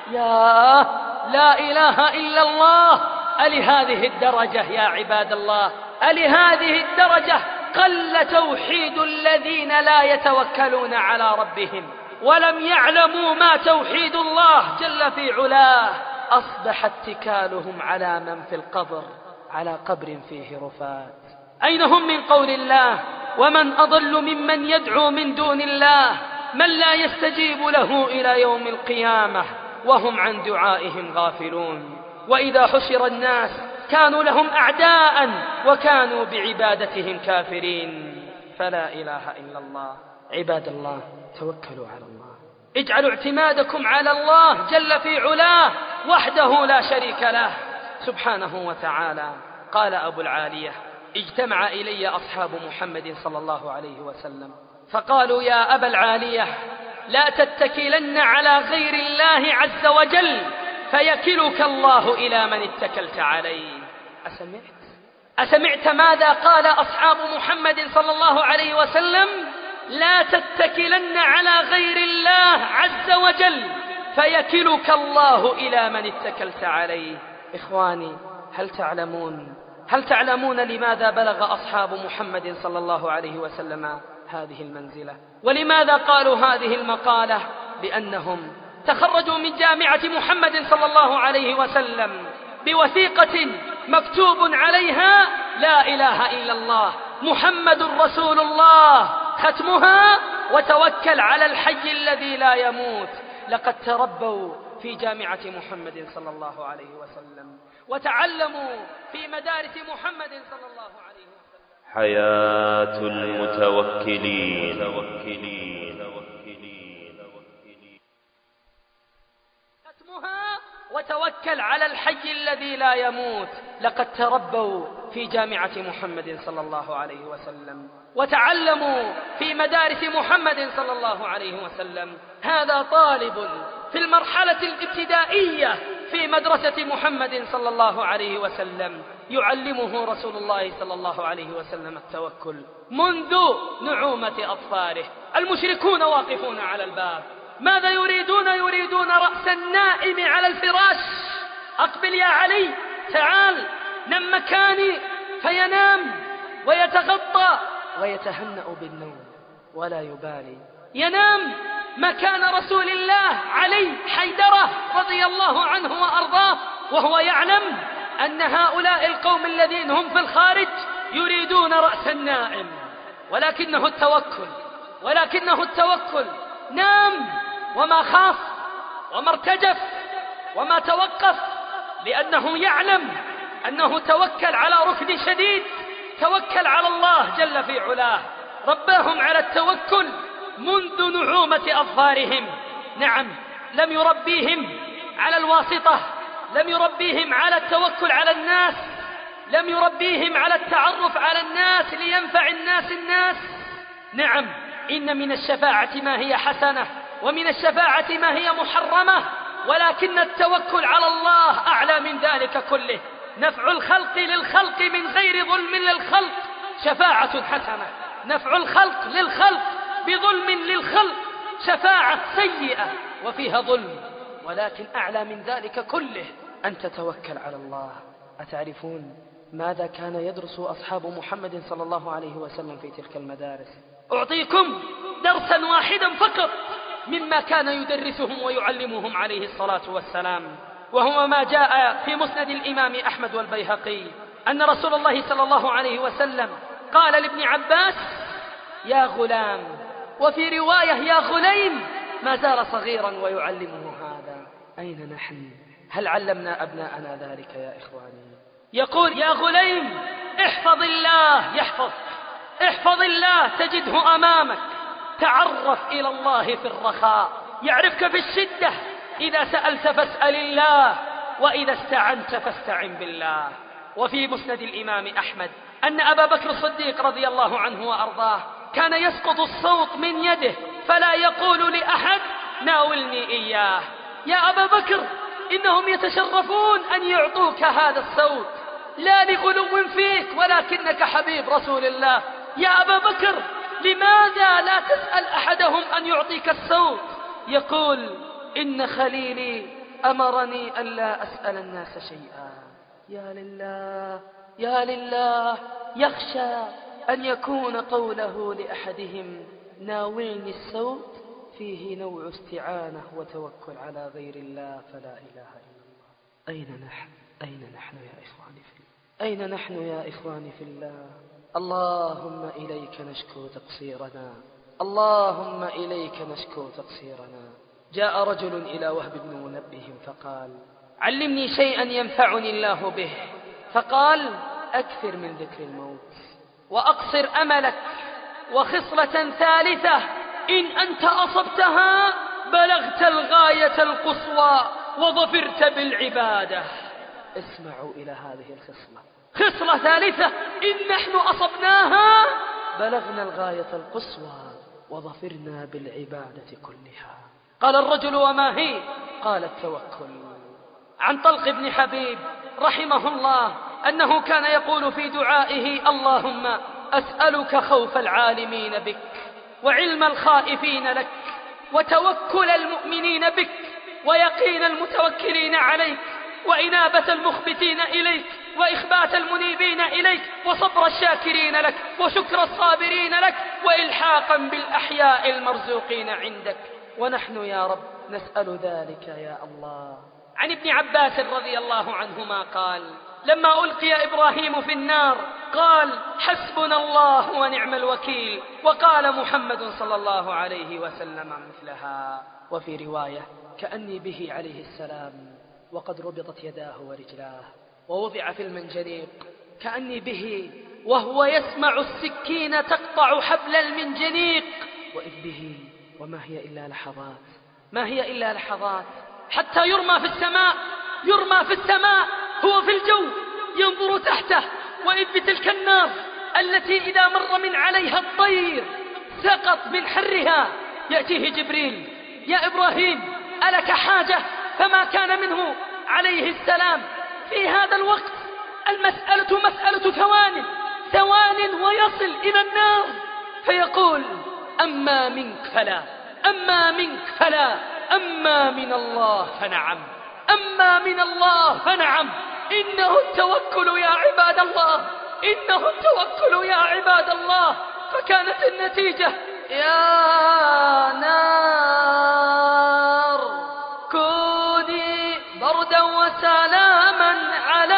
يا لا إله إلا الله. ألهذه الدرجة يا عباد الله، ألهذه الدرجة قل توحيد الذين لا يتوكلون على ربهم ولم يعلموا ما توحيد الله جل في علاه، أصبح اتكالهم على من في القبر، على قبر فيه رفات. أين هم من قول الله: ومن أضل ممن يدعو من دون الله من لا يستجيب له إلى يوم القيامة وهم عن دعائهم غافلون. وإذا حشر الناس كانوا لهم أعداء وكانوا بعبادتهم كافرين. فلا إله إلا الله. عباد الله، توكلوا على الله، اجعلوا اعتمادكم على الله جل في علاه وحده لا شريك له سبحانه وتعالى. قال أبو العالية: اجتمع إلي أصحاب محمد صلى الله عليه وسلم فقالوا: يا أبا العالية، لا تتكلن على غير الله عز وجل فيكلك الله إلى من اتكلت عليه. أسمعت؟ أسمعت ماذا قال أصحاب محمد صلى الله عليه وسلم؟ لا تتكلن على غير الله عز وجل فيكلك الله إلى من اتكلت عليه. إخواني، هل تعلمون هل تعلمون لماذا بلغ أصحاب محمد صلى الله عليه وسلم هذه المنزلة؟ ولماذا قالوا هذه المقالة؟ لأنهم تخرجوا من جامعة محمد صلى الله عليه وسلم بوثيقة مكتوب عليها: لا إله إلا الله محمد رسول الله، ختمها: وتوكل على الحي الذي لا يموت. لقد تربوا في جامعة محمد صلى الله عليه وسلم وتعلموا في مدارس محمد صلى الله عليه وسلم. حياة المتوكلين. ختمها: وتوكل على الحي الذي لا يموت. لقد تربوا في جامعة محمد صلى الله عليه وسلم وتعلموا في مدارس محمد صلى الله عليه وسلم. هذا طالب في المرحلة الابتدائية في مدرسة محمد صلى الله عليه وسلم يعلمه رسول الله صلى الله عليه وسلم التوكل منذ نعومة أظفاره. المشركون واقفون على الباب، ماذا يريدون؟ يريدون رأس النائم على الفراش. أقبل يا علي، تعال نم مكاني. فينام ويتغطى ويتهنأ بالنوم ولا يبالي. ينام مكان رسول الله علي حيدرة رضي الله عنه وأرضاه وهو يعلم أن هؤلاء القوم الذين هم في الخارج يريدون رأس النائم، ولكنه التوكل ولكنه التوكل نام وما خاف وما ارتجف وما توقف، لأنه يعلم أنه توكل على ركن شديد، توكل على الله جل في علاه. رباهم على التوكل منذ نعومة أظفارهم. نعم، لم يربيهم على الواسطة، لم يربيهم على التوكل على الناس، لم يربيهم على التعرف على الناس لينفع الناس الناس. نعم، إن من الشفاعة ما هي حسنة ومن الشفاعة ما هي محرمة، ولكن التوكل على الله أعلى من ذلك كله. نفع الخلق للخلق من غير ظلم للخلق شفاعة حسنة، نفع الخلق للخلق بظلم للخلق شفاعة سيئة وفيها ظلم، ولكن أعلى من ذلك كله أن تتوكل على الله. أتعرفون ماذا كان يدرس أصحاب محمد صلى الله عليه وسلم في تلك المدارس؟ أعطيكم درسا واحدا فقط مما كان يدرسهم ويعلمهم عليه الصلاة والسلام، وهو ما جاء في مسند الإمام أحمد والبيهقي أن رسول الله صلى الله عليه وسلم قال لابن عباس: يا غلام، وفي رواية يا غليم، ما زال صغيرا ويعلمه هذا. أين نحن؟ هل علمنا أبناءنا ذلك يا إخواني؟ يقول: يا غليم، احفظ الله يحفظك، احفظ الله تجده أمامك، تعرف إلى الله في الرخاء يعرفك في الشدة، إذا سألت فاسأل الله، وإذا استعنت فاستعن بالله. وفي مسند الإمام أحمد أن أبا بكر الصديق رضي الله عنه وأرضاه كان يسقط الصوت من يده فلا يقول لأحد ناولني إياه. يا أبا بكر إنهم يتشرفون أن يعطوك هذا الصوت، لا لغلو فيك ولكنك حبيب رسول الله. يا أبا بكر لماذا لا تسأل أحدهم أن يعطيك الصوت؟ يقول إن خليلي أمرني ألا أسأل الناس شيئا. يا لله يا لله، يخشى أن يكون قوله لأحدهم ناولني الصوت فيه نوع استعانة وتوكل على غير الله، فلا إله إلا الله. أين نحن أين نحن يا إخواني في الله؟ أين نحن يا إخواني في الله؟ اللهم إليك نشكو تقصيرنا، اللهم إليك نشكو تقصيرنا. جاء رجل إلى وهب بن منبه فقال علمني شيئا ينفعني الله به، فقال أكثر من ذكر الموت وأقصر أملك، وخصلة ثالثة إن أنت أصبتها بلغت الغاية القصوى وظفرت بالعبادة. اسمعوا إلى هذه الخصلة، خصلة ثالثة إن نحن أصبناها بلغنا الغاية القصوى وظفرنا بالعبادة كلها. قال الرجل وما هي؟ قال التوكل. عن طلق بن حبيب رحمه الله أنه كان يقول في دعائه اللهم أسألك خوف العالمين بك وعلم الخائفين لك وتوكل المؤمنين بك ويقين المتوكلين عليك وإنابة المخبتين إليك وإخبات المنيبين إليك وصبر الشاكرين لك وشكر الصابرين لك وإلحاقا بالأحياء المرزوقين عندك. ونحن يا رب نسأل ذلك يا الله. عن ابن عباس رضي الله عنهما قال لما ألقي إبراهيم في النار قال حسبنا الله ونعم الوكيل، وقال محمد صلى الله عليه وسلم مثلها. وفي رواية كأني به عليه السلام وقد ربطت يداه ورجلاه ووضع في المنجنيق، كأني به وهو يسمع السكين تقطع حبل المنجنيق، وإذ به وما هي إلا لحظات، ما هي إلا لحظات حتى يرمى في السماء، يرمى في السماء هو في الجو ينظر تحته، وإذ بتلك النار التي إذا مر من عليها الطير سقط من حرها يأتيه جبريل يا إبراهيم ألك حاجة؟ فما كان منه عليه السلام في هذا الوقت. المسألة مسألة ثوان ثوان ويصل إلى النار، فيقول أما منك فلا، أما منك فلا، أما من الله فنعم، أما من الله فنعم. إنه التوكل يا عباد الله، إنه التوكل يا عباد الله. فكانت النتيجة يا نار كوني بردا وسلاما على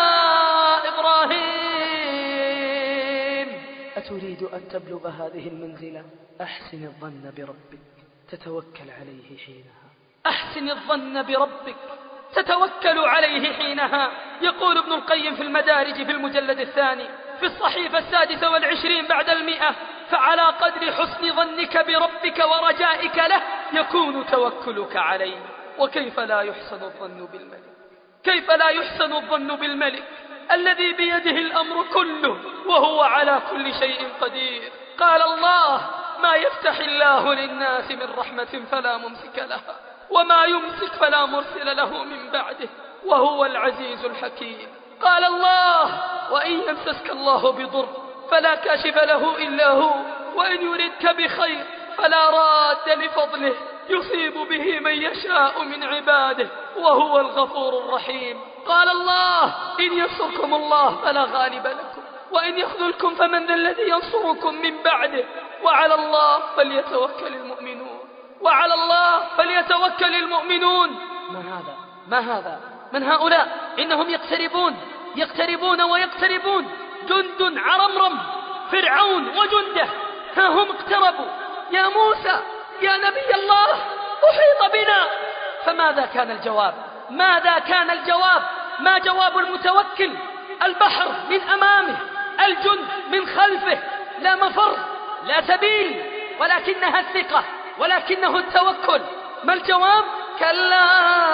إبراهيم. أتريد أن تبلغ هذه المنزلة؟ أحسن الظن بربك تتوكل عليه حينها، أحسن الظن بربك تتوكل عليه حينها. يقول ابن القيم في المدارج في المجلد الثاني في الصحيفة السادسة والعشرين بعد المئة فعلى قدر حسن ظنك بربك ورجائك له يكون توكلك عليه. وكيف لا يحسن الظن بالملك، كيف لا يحسن الظن بالملك الذي بيده الأمر كله وهو على كل شيء قدير. قال الله ما يفتح الله للناس من رحمة فلا ممسك لها وما يمسك فلا مرسل له من بعده وهو العزيز الحكيم. قال الله وإن يمسسك الله بضر فلا كاشف له إلا هو وإن يردك بخير فلا راد لفضله يصيب به من يشاء من عباده وهو الغفور الرحيم. قال الله إن ينصركم الله فلا غالب لكم وإن يخذلكم فمن ذا الذي ينصركم من بعده وعلى الله فليتوكل المؤمنون، وعلى الله فليتوكل المؤمنون. ما هذا؟ ما هذا؟ من هؤلاء؟ إنهم يقتربون يقتربون ويقتربون. جند عرمرم فرعون وجنده ها هم اقتربوا. يا موسى يا نبي الله أحيط بنا. فماذا كان الجواب؟ ماذا كان الجواب؟ ما جواب المتوكل؟ البحر من أمامه، الجند من خلفه، لا مفر لا سبيل، ولكنها الثقة، ولكنه التوكل. ما الجواب؟ كلا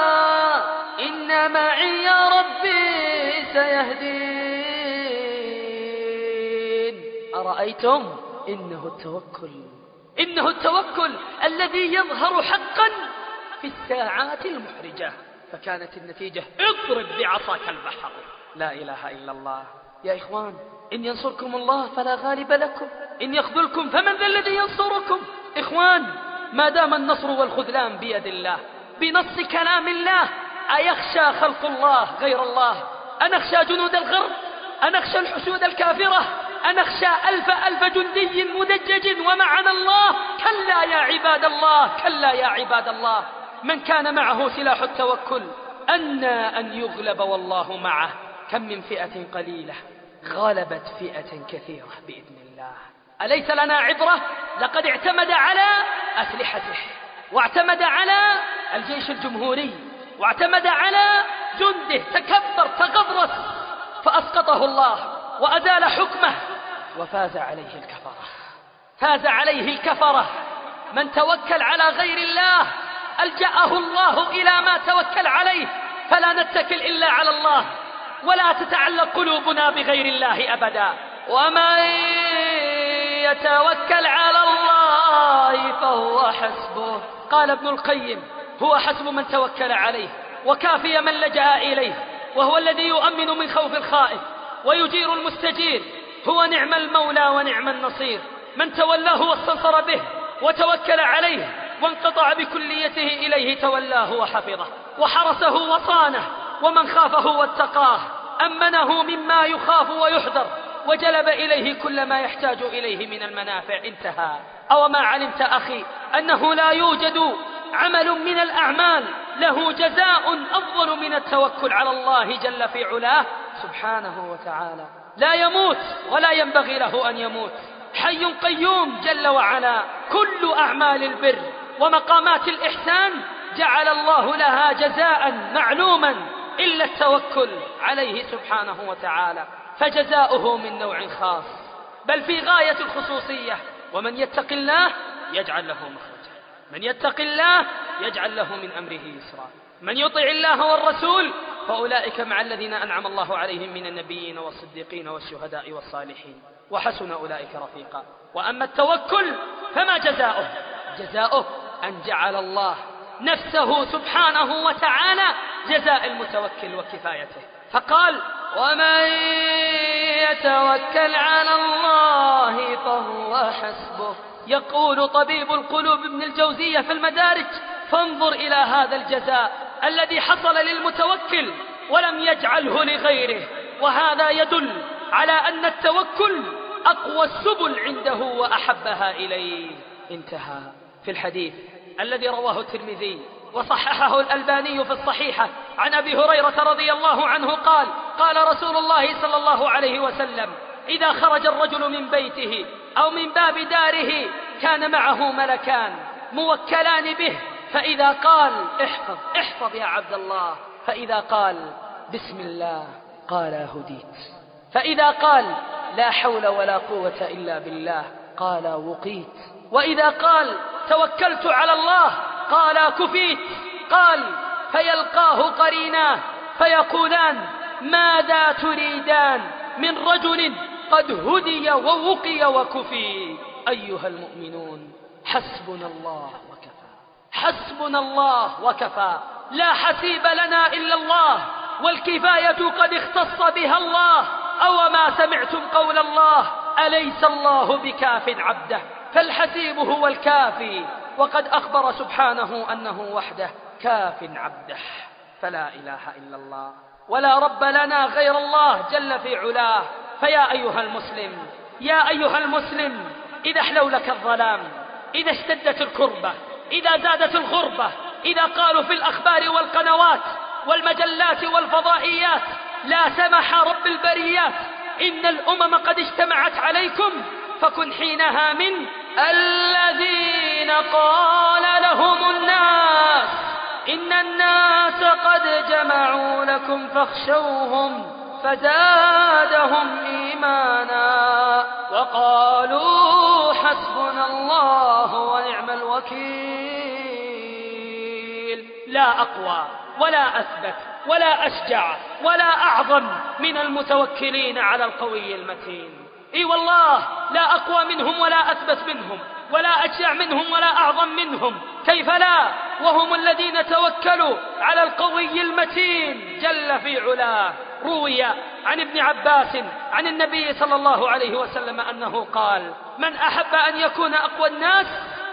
إن معي يا ربي سيهدين. أرأيتم إنه التوكل إنه التوكل الذي يظهر حقا في الساعات المحرجة. فكانت النتيجة اضرب بعصاك البحر. لا إله إلا الله. يا إخوان، إن ينصركم الله فلا غالب لكم، إن يخذلكم فمن ذا الذي ينصركم؟ إخوان، ما دام النصر والخذلان بيد الله بنص كلام الله، أيخشى خلق الله غير الله؟ أنخشى جنود الغرب؟ أنخشى الحشود الكافرة؟ أنخشى ألف ألف جندي مدجج ومعنا الله؟ كلا يا عباد الله، كلا يا عباد الله. من كان معه سلاح التوكل أنى أن يغلب والله معه. كم من فئة قليلة غلبت فئة كثيرة بإذن الله. أليس لنا عبرة؟ لقد اعتمد على أسلحته، واعتمد على الجيش الجمهوري، واعتمد على جنده، تكبر تغطرس فأسقطه الله وأزال حكمه، وفاز عليه الكفرة. فاز عليه الكفرة. من توكل على غير الله ألجأه الله إلى ما توكل عليه. فلا نتكل إلا على الله، ولا تتعلق قلوبنا بغير الله أبدا. ومن يتوكل على الله فهو حسبه. قال ابن القيم: هو حسب من توكل عليه، وكافي من لجأ إليه، وهو الذي يؤمن من خوف الخائف ويجير المستجير. هو نعم المولى ونعم النصير. من تولاه واستنصر به وتوكل عليه وانقطع بكليته إليه تولاه وحفظه وحرسه وصانه. ومن خافه واتقاه أمنه مما يخاف ويحذر، وجلب إليه كل ما يحتاج إليه من المنافع. انتهى. أو ما علمت أخي أنه لا يوجد عمل من الأعمال له جزاء أفضل من التوكل على الله جل في علاه سبحانه وتعالى. لا يموت ولا ينبغي له أن يموت، حي قيوم جل وعلا. كل أعمال البر ومقامات الإحسان جعل الله لها جزاء معلوما إلا التوكل عليه سبحانه وتعالى، فجزاؤه من نوع خاص بل في غاية الخصوصية. ومن يتق الله يجعل له مخرجا، من يتق الله يجعل له من أمره يسرا، من يطع الله والرسول فأولئك مع الذين أنعم الله عليهم من النبيين والصديقين والشهداء والصالحين، وحسن أولئك رفيقا. وأما التوكل فما جزاؤه؟ جزاؤه أن جعل الله نفسه سبحانه وتعالى جزاء المتوكل وكفايته، فقال: ومن يتوكل على الله فهو حسبه. يقول طبيب القلوب ابن الجوزية في المدارج: فانظر إلى هذا الجزاء الذي حصل للمتوكل ولم يجعله لغيره، وهذا يدل على أن التوكل أقوى السبل عنده وأحبها إليه. انتهى. في الحديث الذي رواه الترمذي وصححه الألباني في الصحيحة عن أبي هريرة رضي الله عنه قال: قال رسول الله صلى الله عليه وسلم: إذا خرج الرجل من بيته أو من باب داره كان معه ملكان موكلان به، فإذا قال احفظ احفظ يا عبد الله، فإذا قال بسم الله قال هديت، فإذا قال لا حول ولا قوة إلا بالله قال وقيت، وإذا قال توكلت على الله قال كفيت. قال: فيلقاه قريناه فيقولان: ماذا تريدان من رجل قد هدي ووقي وكفي؟ أيها المؤمنون، حسبنا الله وكفى، حسبنا الله وكفى. لا حسيب لنا إلا الله، والكفاية قد اختص بها الله. أو ما سمعتم قول الله: أليس الله بكاف عبده؟ فالحسيب هو الكافي، وقد أخبر سبحانه أنه وحده كاف عبده، فلا إله إلا الله ولا رب لنا غير الله جل في علاه. فيا أيها المسلم، يا أيها المسلم، إذا احلولك الظلام، إذا اشتدت الكربة، إذا زادت الغربة، إذا قالوا في الأخبار والقنوات والمجلات والفضائيات: لا سمح رب البريات، إن الأمم قد اجتمعت عليكم، فكن حينها من الذين قال لهم الناس إن الناس قد جمعوا لكم فاخشوهم فزادهم إيمانا وقالوا حسبنا الله ونعم الوكيل. لا أقوى ولا أثبت ولا أشجع ولا أعظم من المتوكلين على القوي المتين. إي والله لا أقوى منهم ولا أثبت منهم ولا أشجع منهم ولا أعظم منهم، كيف لا وهم الذين توكلوا على القوي المتين جل في علاه. روي عن ابن عباس عن النبي صلى الله عليه وسلم أنه قال: من أحب أن يكون أقوى الناس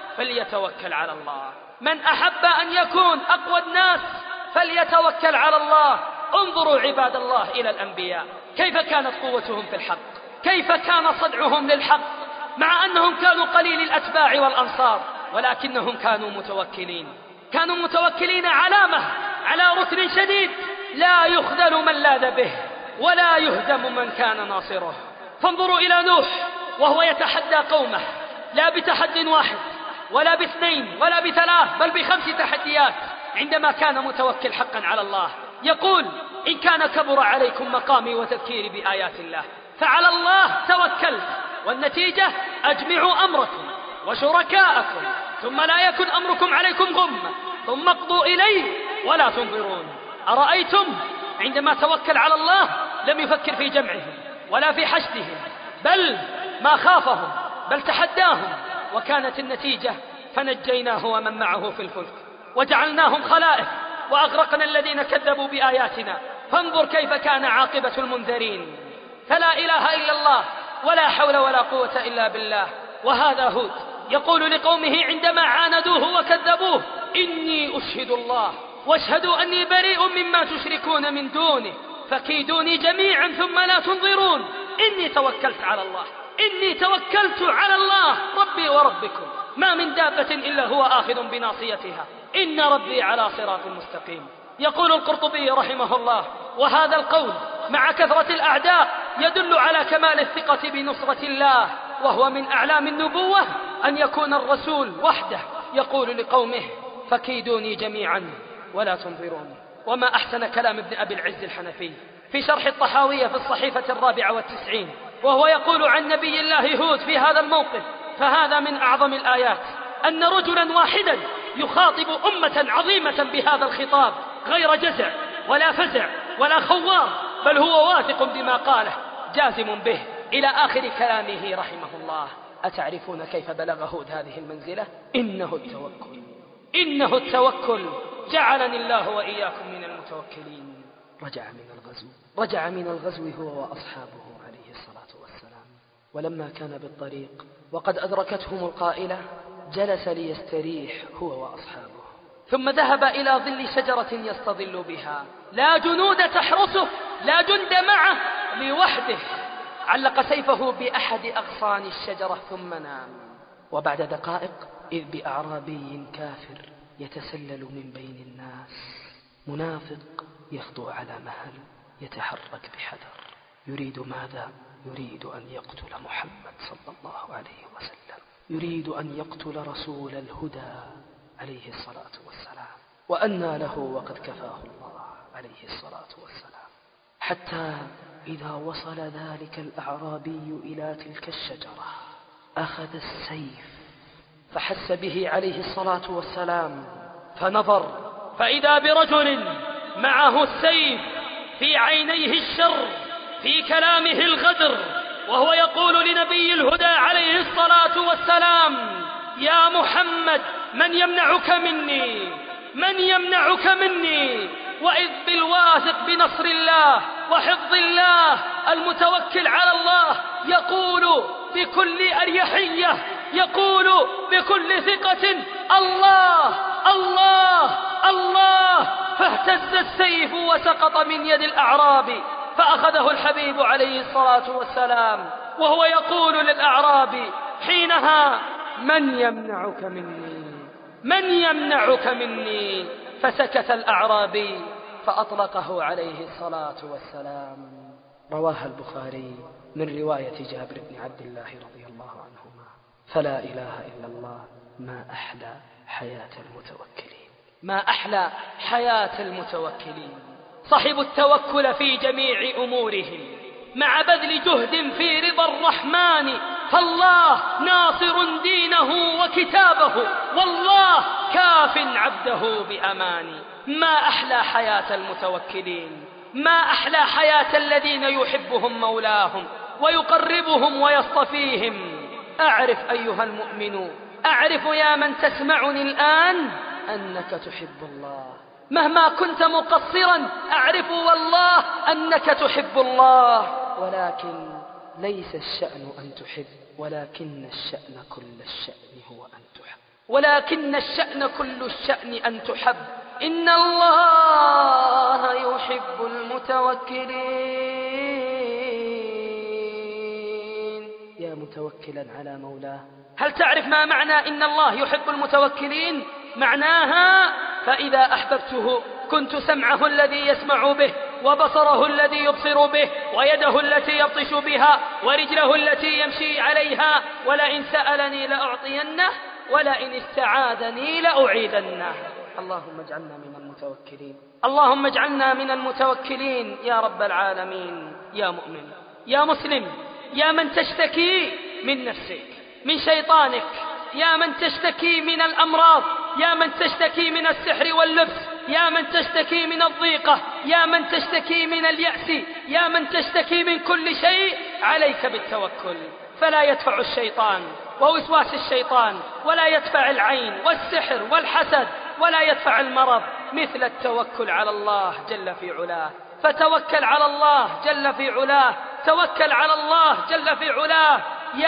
فليتوكل على الله، من أحب أن يكون أقوى الناس فليتوكل على الله. انظروا عباد الله إلى الأنبياء، كيف كانت قوتهم في الحق، كيف كان صدعهم للحق، مع أنهم كانوا قليل الأتباع والأنصار، ولكنهم كانوا متوكلين، كانوا متوكلين علامة على ركن شديد لا يخذل من لاذ به ولا يهزم من كان ناصره. فانظروا إلى نوح وهو يتحدى قومه، لا بتحد واحد ولا باثنين ولا بثلاث، بل بخمس تحديات، عندما كان متوكل حقا على الله. يقول: إن كان كبر عليكم مقامي وتذكيري بآيات الله فعلى الله توكلت، والنتيجة أجمعوا أمركم وشركاءكم ثم لا يكن أمركم عليكم غمة ثم اقضوا إليه ولا تنظرون. أرأيتم عندما توكل على الله لم يفكر في جمعهم ولا في حشدهم، بل ما خافهم بل تحداهم، وكانت النتيجة فنجيناه ومن معه في الفلك وجعلناهم خلائف وأغرقنا الذين كذبوا بآياتنا. فانظر كيف كان عاقبة المنذرين. فلا إله إلا الله ولا حول ولا قوة إلا بالله. وهذا هود يقول لقومه عندما عاندوه وكذبوه: إني أشهد الله واشهدوا أني بريء مما تشركون من دونه فكيدوني جميعا ثم لا تنظرون. إني توكلت على الله، إني توكلت على الله ربي وربكم، ما من دابة إلا هو آخذ بناصيتها، إن ربي على صراط مستقيم. يقول القرطبي رحمه الله: وهذا القول مع كثرة الأعداء يدل على كمال الثقة بنصرة الله، وهو من أعلام النبوة أن يكون الرسول وحده يقول لقومه: فكيدوني جميعا ولا تنظروني. وما أحسن كلام ابن أبي العز الحنفي في شرح الطحاوية في الصحيفة الرابعة والتسعين، وهو يقول عن نبي الله هود في هذا الموقف: فهذا من أعظم الآيات أن رجلا واحدا يخاطب أمة عظيمة بهذا الخطاب غير جزع ولا فزع ولا خوار، بل هو واثق بما قاله جازم به، إلى آخر كلامه رحمه الله. أتعرفون كيف بلغ هود هذه المنزلة؟ إنه التوكل، إنه التوكل، جعلني الله وإياكم من المتوكلين. رجع من الغزو رجع من الغزو هو وأصحابه عليه الصلاة والسلام، ولما كان بالطريق وقد أدركتهم القائلة جلس ليستريح هو وأصحابه، ثم ذهب إلى ظل شجرة يستظل بها، لا جنود تحرسه، لا جند معه، لوحده، علق سيفه بأحد أغصان الشجرة ثم نام. وبعد دقائق إذ بأعرابي كافر يتسلل من بين الناس، منافق يخطو على مهل، يتحرك بحذر، يريد ماذا؟ يريد أن يقتل محمد صلى الله عليه وسلم، يريد أن يقتل رسول الهدى عليه الصلاة والسلام، وأنى له وقد كفاه الله عليه الصلاة والسلام. حتى إذا وصل ذلك الأعرابي إلى تلك الشجرة أخذ السيف فحس به عليه الصلاة والسلام، فنظر فإذا برجل معه السيف، في عينيه الشر، في كلامه الغدر، وهو يقول لنبي الهدى عليه الصلاة والسلام: يا محمد من يمنعك مني، من يمنعك مني؟ وإذ بالواثق بنصر الله وحفظ الله المتوكل على الله يقول بكل أريحية، يقول بكل ثقة: الله الله الله. فاهتز السيف وسقط من يد الأعرابي، فأخذه الحبيب عليه الصلاة والسلام وهو يقول للأعرابي حينها: من يمنعك مني، من يمنعك مني؟ فسكت الأعرابي فأطلقه عليه الصلاة والسلام. رواها البخاري من رواية جابر بن عبد الله رضي الله عنهما. فلا إله إلا الله، ما أحلى حياة المتوكلين، ما أحلى حياة المتوكلين. صحبوا التوكل في جميع أمورهم مع بذل جهد في رضا الرحمن، فالله ناصر دينه وكتابه، والله كاف عبده بأمان. ما أحلى حياة المتوكلين، ما أحلى حياة الذين يحبهم مولاهم ويقربهم ويصطفيهم. أعرف أيها المؤمن، أعرف يا من تسمعني الآن أنك تحب الله، مهما كنت مقصرا أعرف والله أنك تحب الله، ولكن ليس الشأن أن تحب، ولكن الشأن كل الشأن هو أن تحب، ولكن الشأن كل الشأن أن تحب. إن الله يحب المتوكلين. يا متوكلا على مولاه، هل تعرف ما معنى إن الله يحب المتوكلين؟ معناها فإذا أحببته كنت سمعه الذي يسمع به، وبصره الذي يبصر به، ويده التي يبطش بها، ورجله التي يمشي عليها، ولئن سألني لأعطينه، ولئن استعاذني لأعيذنه. اللهم اجعلنا من المتوكلين، اللهم اجعلنا من المتوكلين يا رب العالمين. يا مؤمن، يا مسلم، يا من تشتكي من نفسك، من شيطانك، يا من تشتكي من الأمراض، يا من تشتكي من السحر واللبس، يا من تشتكي من الضيقة، يا من تشتكي من اليأس، يا من تشتكي من كل شيء، عليك بالتوكل، فلا يدفع الشيطان ووسواس الشيطان، ولا يدفع العين والسحر والحسد، ولا يدفع المرض مثل التوكل على الله جل في علاه. فتوكل على الله جل في علاه، توكل على الله جل في علاه.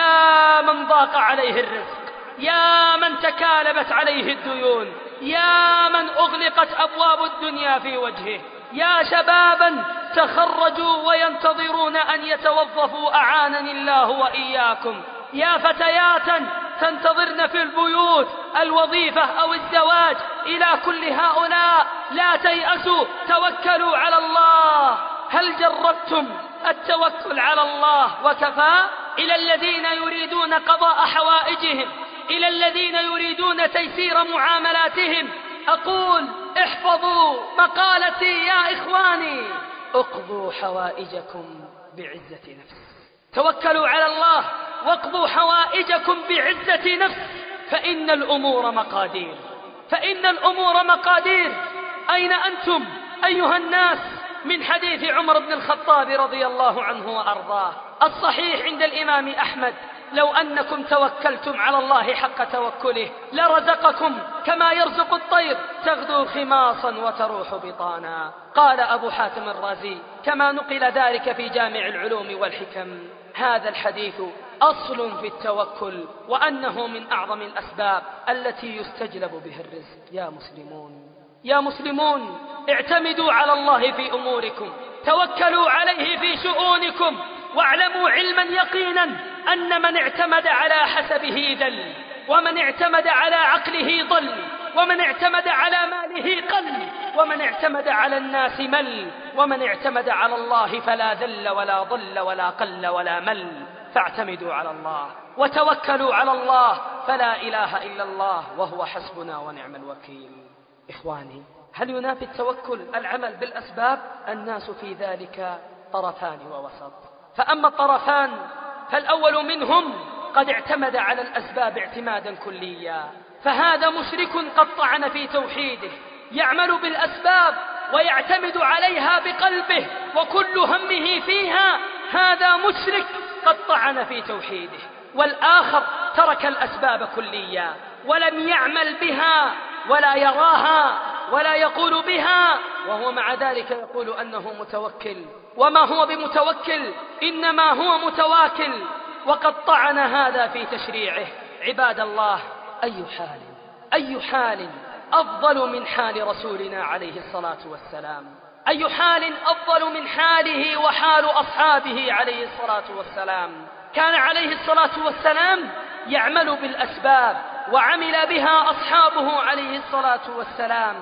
يا من ضاق عليه الرزق، يا من تكالبت عليه الديون، يا من أغلقت أبواب الدنيا في وجهه، يا شبابا تخرجوا وينتظرون أن يتوظفوا أعانني الله وإياكم، يا فتيات تنتظرن في البيوت الوظيفة أو الزواج، إلى كل هؤلاء لا تيأسوا، توكلوا على الله. هل جربتم التوكل على الله وكفى؟ إلى الذين يريدون قضاء حوائجهم، إلى الذين يريدون تيسير معاملاتهم، أقول احفظوا مقالتي يا إخواني، اقضوا حوائجكم بعزة نفس. توكلوا على الله واقضوا حوائجكم بعزة نفس، فإن الأمور مقادير، فإن الأمور مقادير. أين أنتم أيها الناس من حديث عمر بن الخطاب رضي الله عنه وأرضاه الصحيح عند الإمام أحمد: لو أنكم توكلتم على الله حق توكله لرزقكم كما يرزق الطير، تغدو خماصا وتروح بطانا. قال أبو حاتم الرازي كما نقل ذلك في جامع العلوم والحكم: هذا الحديث أصل في التوكل، وأنه من أعظم الأسباب التي يستجلب به الرزق. يا مسلمون، يا مسلمون، اعتمدوا على الله في أموركم، توكلوا عليه في شؤونكم، واعلموا علما يقينا أن من اعتمد على حسبه ذل، ومن اعتمد على عقله ضل، ومن اعتمد على ماله قل، ومن اعتمد على الناس مل، ومن اعتمد على الله فلا ذل ولا ضل ولا قل ولا مل. فاعتمدوا على الله وتوكلوا على الله، فلا إله إلا الله وهو حسبنا ونعم الوكيل. إخواني، هل ينافي التوكل العمل بالأسباب؟ الناس في ذلك طرفان ووسط، فأما الطرفان فالأول منهم قد اعتمد على الأسباب اعتمادا كليا، فهذا مشرك قد طعن في توحيده، يعمل بالأسباب ويعتمد عليها بقلبه وكل همه فيها، هذا مشرك قد طعن في توحيده. والآخر ترك الأسباب كليا ولم يعمل بها ولا يراها ولا يقول بها، وهو مع ذلك يقول أنه متوكل، وما هو بمتوكل، إنما هو متواكل، وقد طعن هذا في تشريعه. عباد الله، أي حال أي حال أفضل من حال رسولنا عليه الصلاة والسلام؟ أي حال أفضل من حاله وحال أصحابه عليه الصلاة والسلام؟ كان عليه الصلاة والسلام يعمل بالأسباب وعمل بها أصحابه عليه الصلاة والسلام،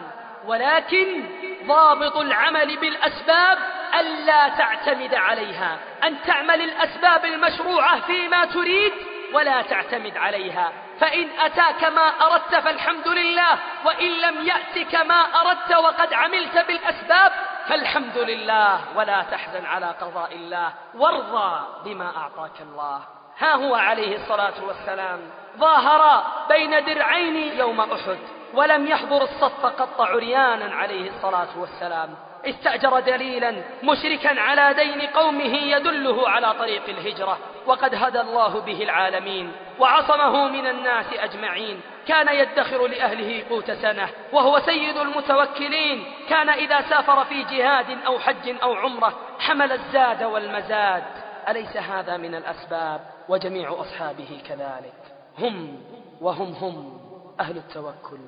ولكن ضابط العمل بالأسباب ألا تعتمد عليها، أن تعمل الأسباب المشروعة فيما تريد ولا تعتمد عليها، فإن أتاك ما أردت فالحمد لله، وإن لم يأتك ما أردت وقد عملت بالأسباب فالحمد لله، ولا تحزن على قضاء الله، وارضى بما أعطاك الله. ها هو عليه الصلاة والسلام ظاهر بين درعين يوم أحد، ولم يحضر الصف قط عريانا عليه الصلاة والسلام، استأجر دليلا مشركا على دين قومه يدله على طريق الهجرة، وقد هدى الله به العالمين وعصمه من الناس أجمعين. كان يدخر لأهله قوت سنة، وهو سيد المتوكلين. كان إذا سافر في جهاد أو حج أو عمرة حمل الزاد والمزاد. أليس هذا من الأسباب؟ وجميع أصحابه كذلك. هم وهم هم أهل التوكل،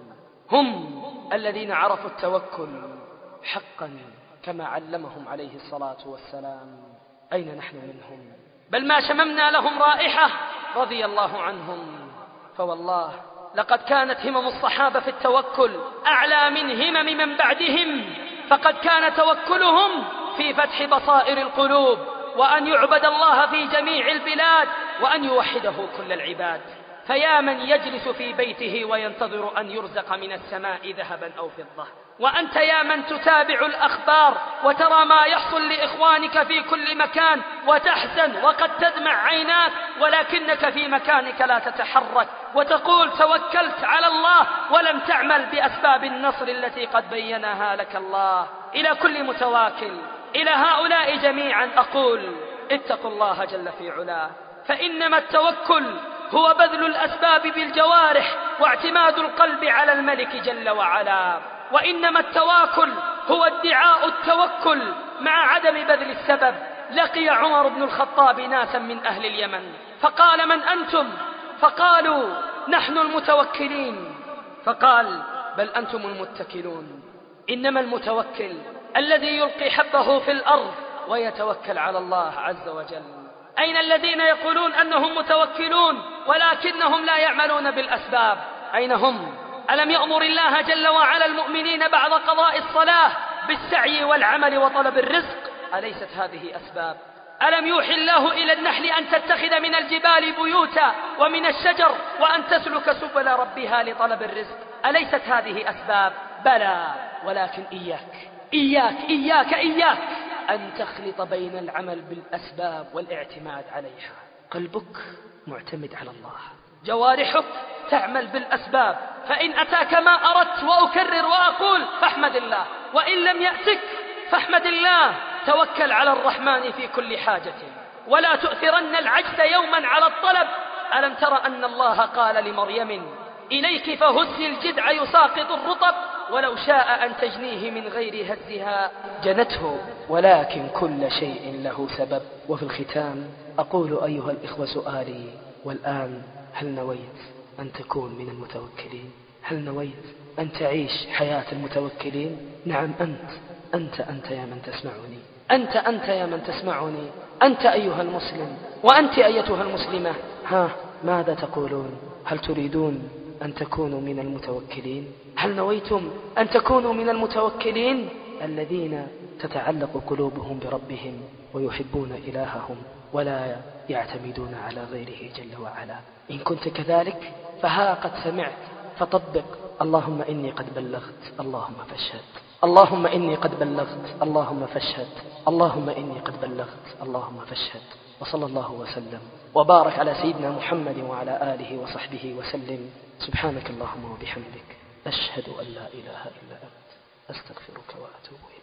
هم الذين عرفوا التوكل حقا كما علمهم عليه الصلاة والسلام. أين نحن منهم؟ بل ما شممنا لهم رائحة رضي الله عنهم. فوالله لقد كانت همم الصحابة في التوكل أعلى من همم من بعدهم، فقد كان توكلهم في فتح بصائر القلوب، وأن يعبد الله في جميع البلاد، وأن يوحده كل العباد. فيا من يجلس في بيته وينتظر أن يرزق من السماء ذهبا أو فضة، وأنت يا من تتابع الأخبار وترى ما يحصل لإخوانك في كل مكان وتحزن وقد تدمع عيناك، ولكنك في مكانك لا تتحرك وتقول توكلت على الله ولم تعمل بأسباب النصر التي قد بينها لك الله. إلى كل متواكل، إلى هؤلاء جميعا أقول اتقوا الله جل في علاه، فإنما التوكل هو بذل الأسباب بالجوارح واعتماد القلب على الملك جل وعلا. وإنما التواكل هو ادعاء التوكل مع عدم بذل السبب. لقي عمر بن الخطاب ناسا من أهل اليمن فقال من أنتم؟ فقالوا نحن المتوكلين. فقال بل أنتم المتكلون. إنما المتوكل الذي يلقي حبه في الأرض ويتوكل على الله عز وجل. أين الذين يقولون أنهم متوكلون ولكنهم لا يعملون بالأسباب؟ أين هم؟ ألم يأمر الله جل وعلا المؤمنين بعد قضاء الصلاة بالسعي والعمل وطلب الرزق؟ أليست هذه أسباب؟ ألم يوحي الله إلى النحل أن تتخذ من الجبال بيوتا ومن الشجر وأن تسلك سبل ربها لطلب الرزق؟ أليست هذه أسباب؟ بلى، ولكن إياك إياك إياك إياك أن تخلط بين العمل بالأسباب والاعتماد عليها. قلبك معتمد على الله، جوارحك تعمل بالأسباب، فإن أتاك ما أردت وأكرر وأقول فاحمد الله، وإن لم يأتك فاحمد الله. توكل على الرحمن في كل حاجة، ولا تؤثرن العجز يوما على الطلب. ألم تر أن الله قال لمريم إليك فهزي الجذع يساقط الرطب ولو شاء أن تجنيه من غير هزها جنته، ولكن كل شيء له سبب. وفي الختام أقول أيها الإخوة سؤالي والآن، هل نويت أن تكون من المتوكلين؟ هل نويت أن تعيش حياة المتوكلين؟ نعم أنت أنت أنت يا من تسمعني، أنت أنت يا من تسمعني، أنت أيها المسلم وأنت أيتها المسلمة. ها ماذا تقولون؟ هل تريدون أن تكونوا من المتوكلين؟ هل نويتم أن تكونوا من المتوكلين الذين تتعلق قلوبهم بربهم ويحبون إلههم ولا يعتمدون على غيره جل وعلا؟ إن كنت كذلك فها قد سمعت فطبق. اللهم إني قد بلغت اللهم فاشهد، اللهم إني قد بلغت اللهم فاشهد، اللهم إني قد بلغت اللهم فاشهد. وصلى الله وسلم وبارك على سيدنا محمد وعلى آله وصحبه وسلم. سبحانك اللهم وبحمدك أشهد أن لا إله إلا أنت أستغفرك وأتوب إليك.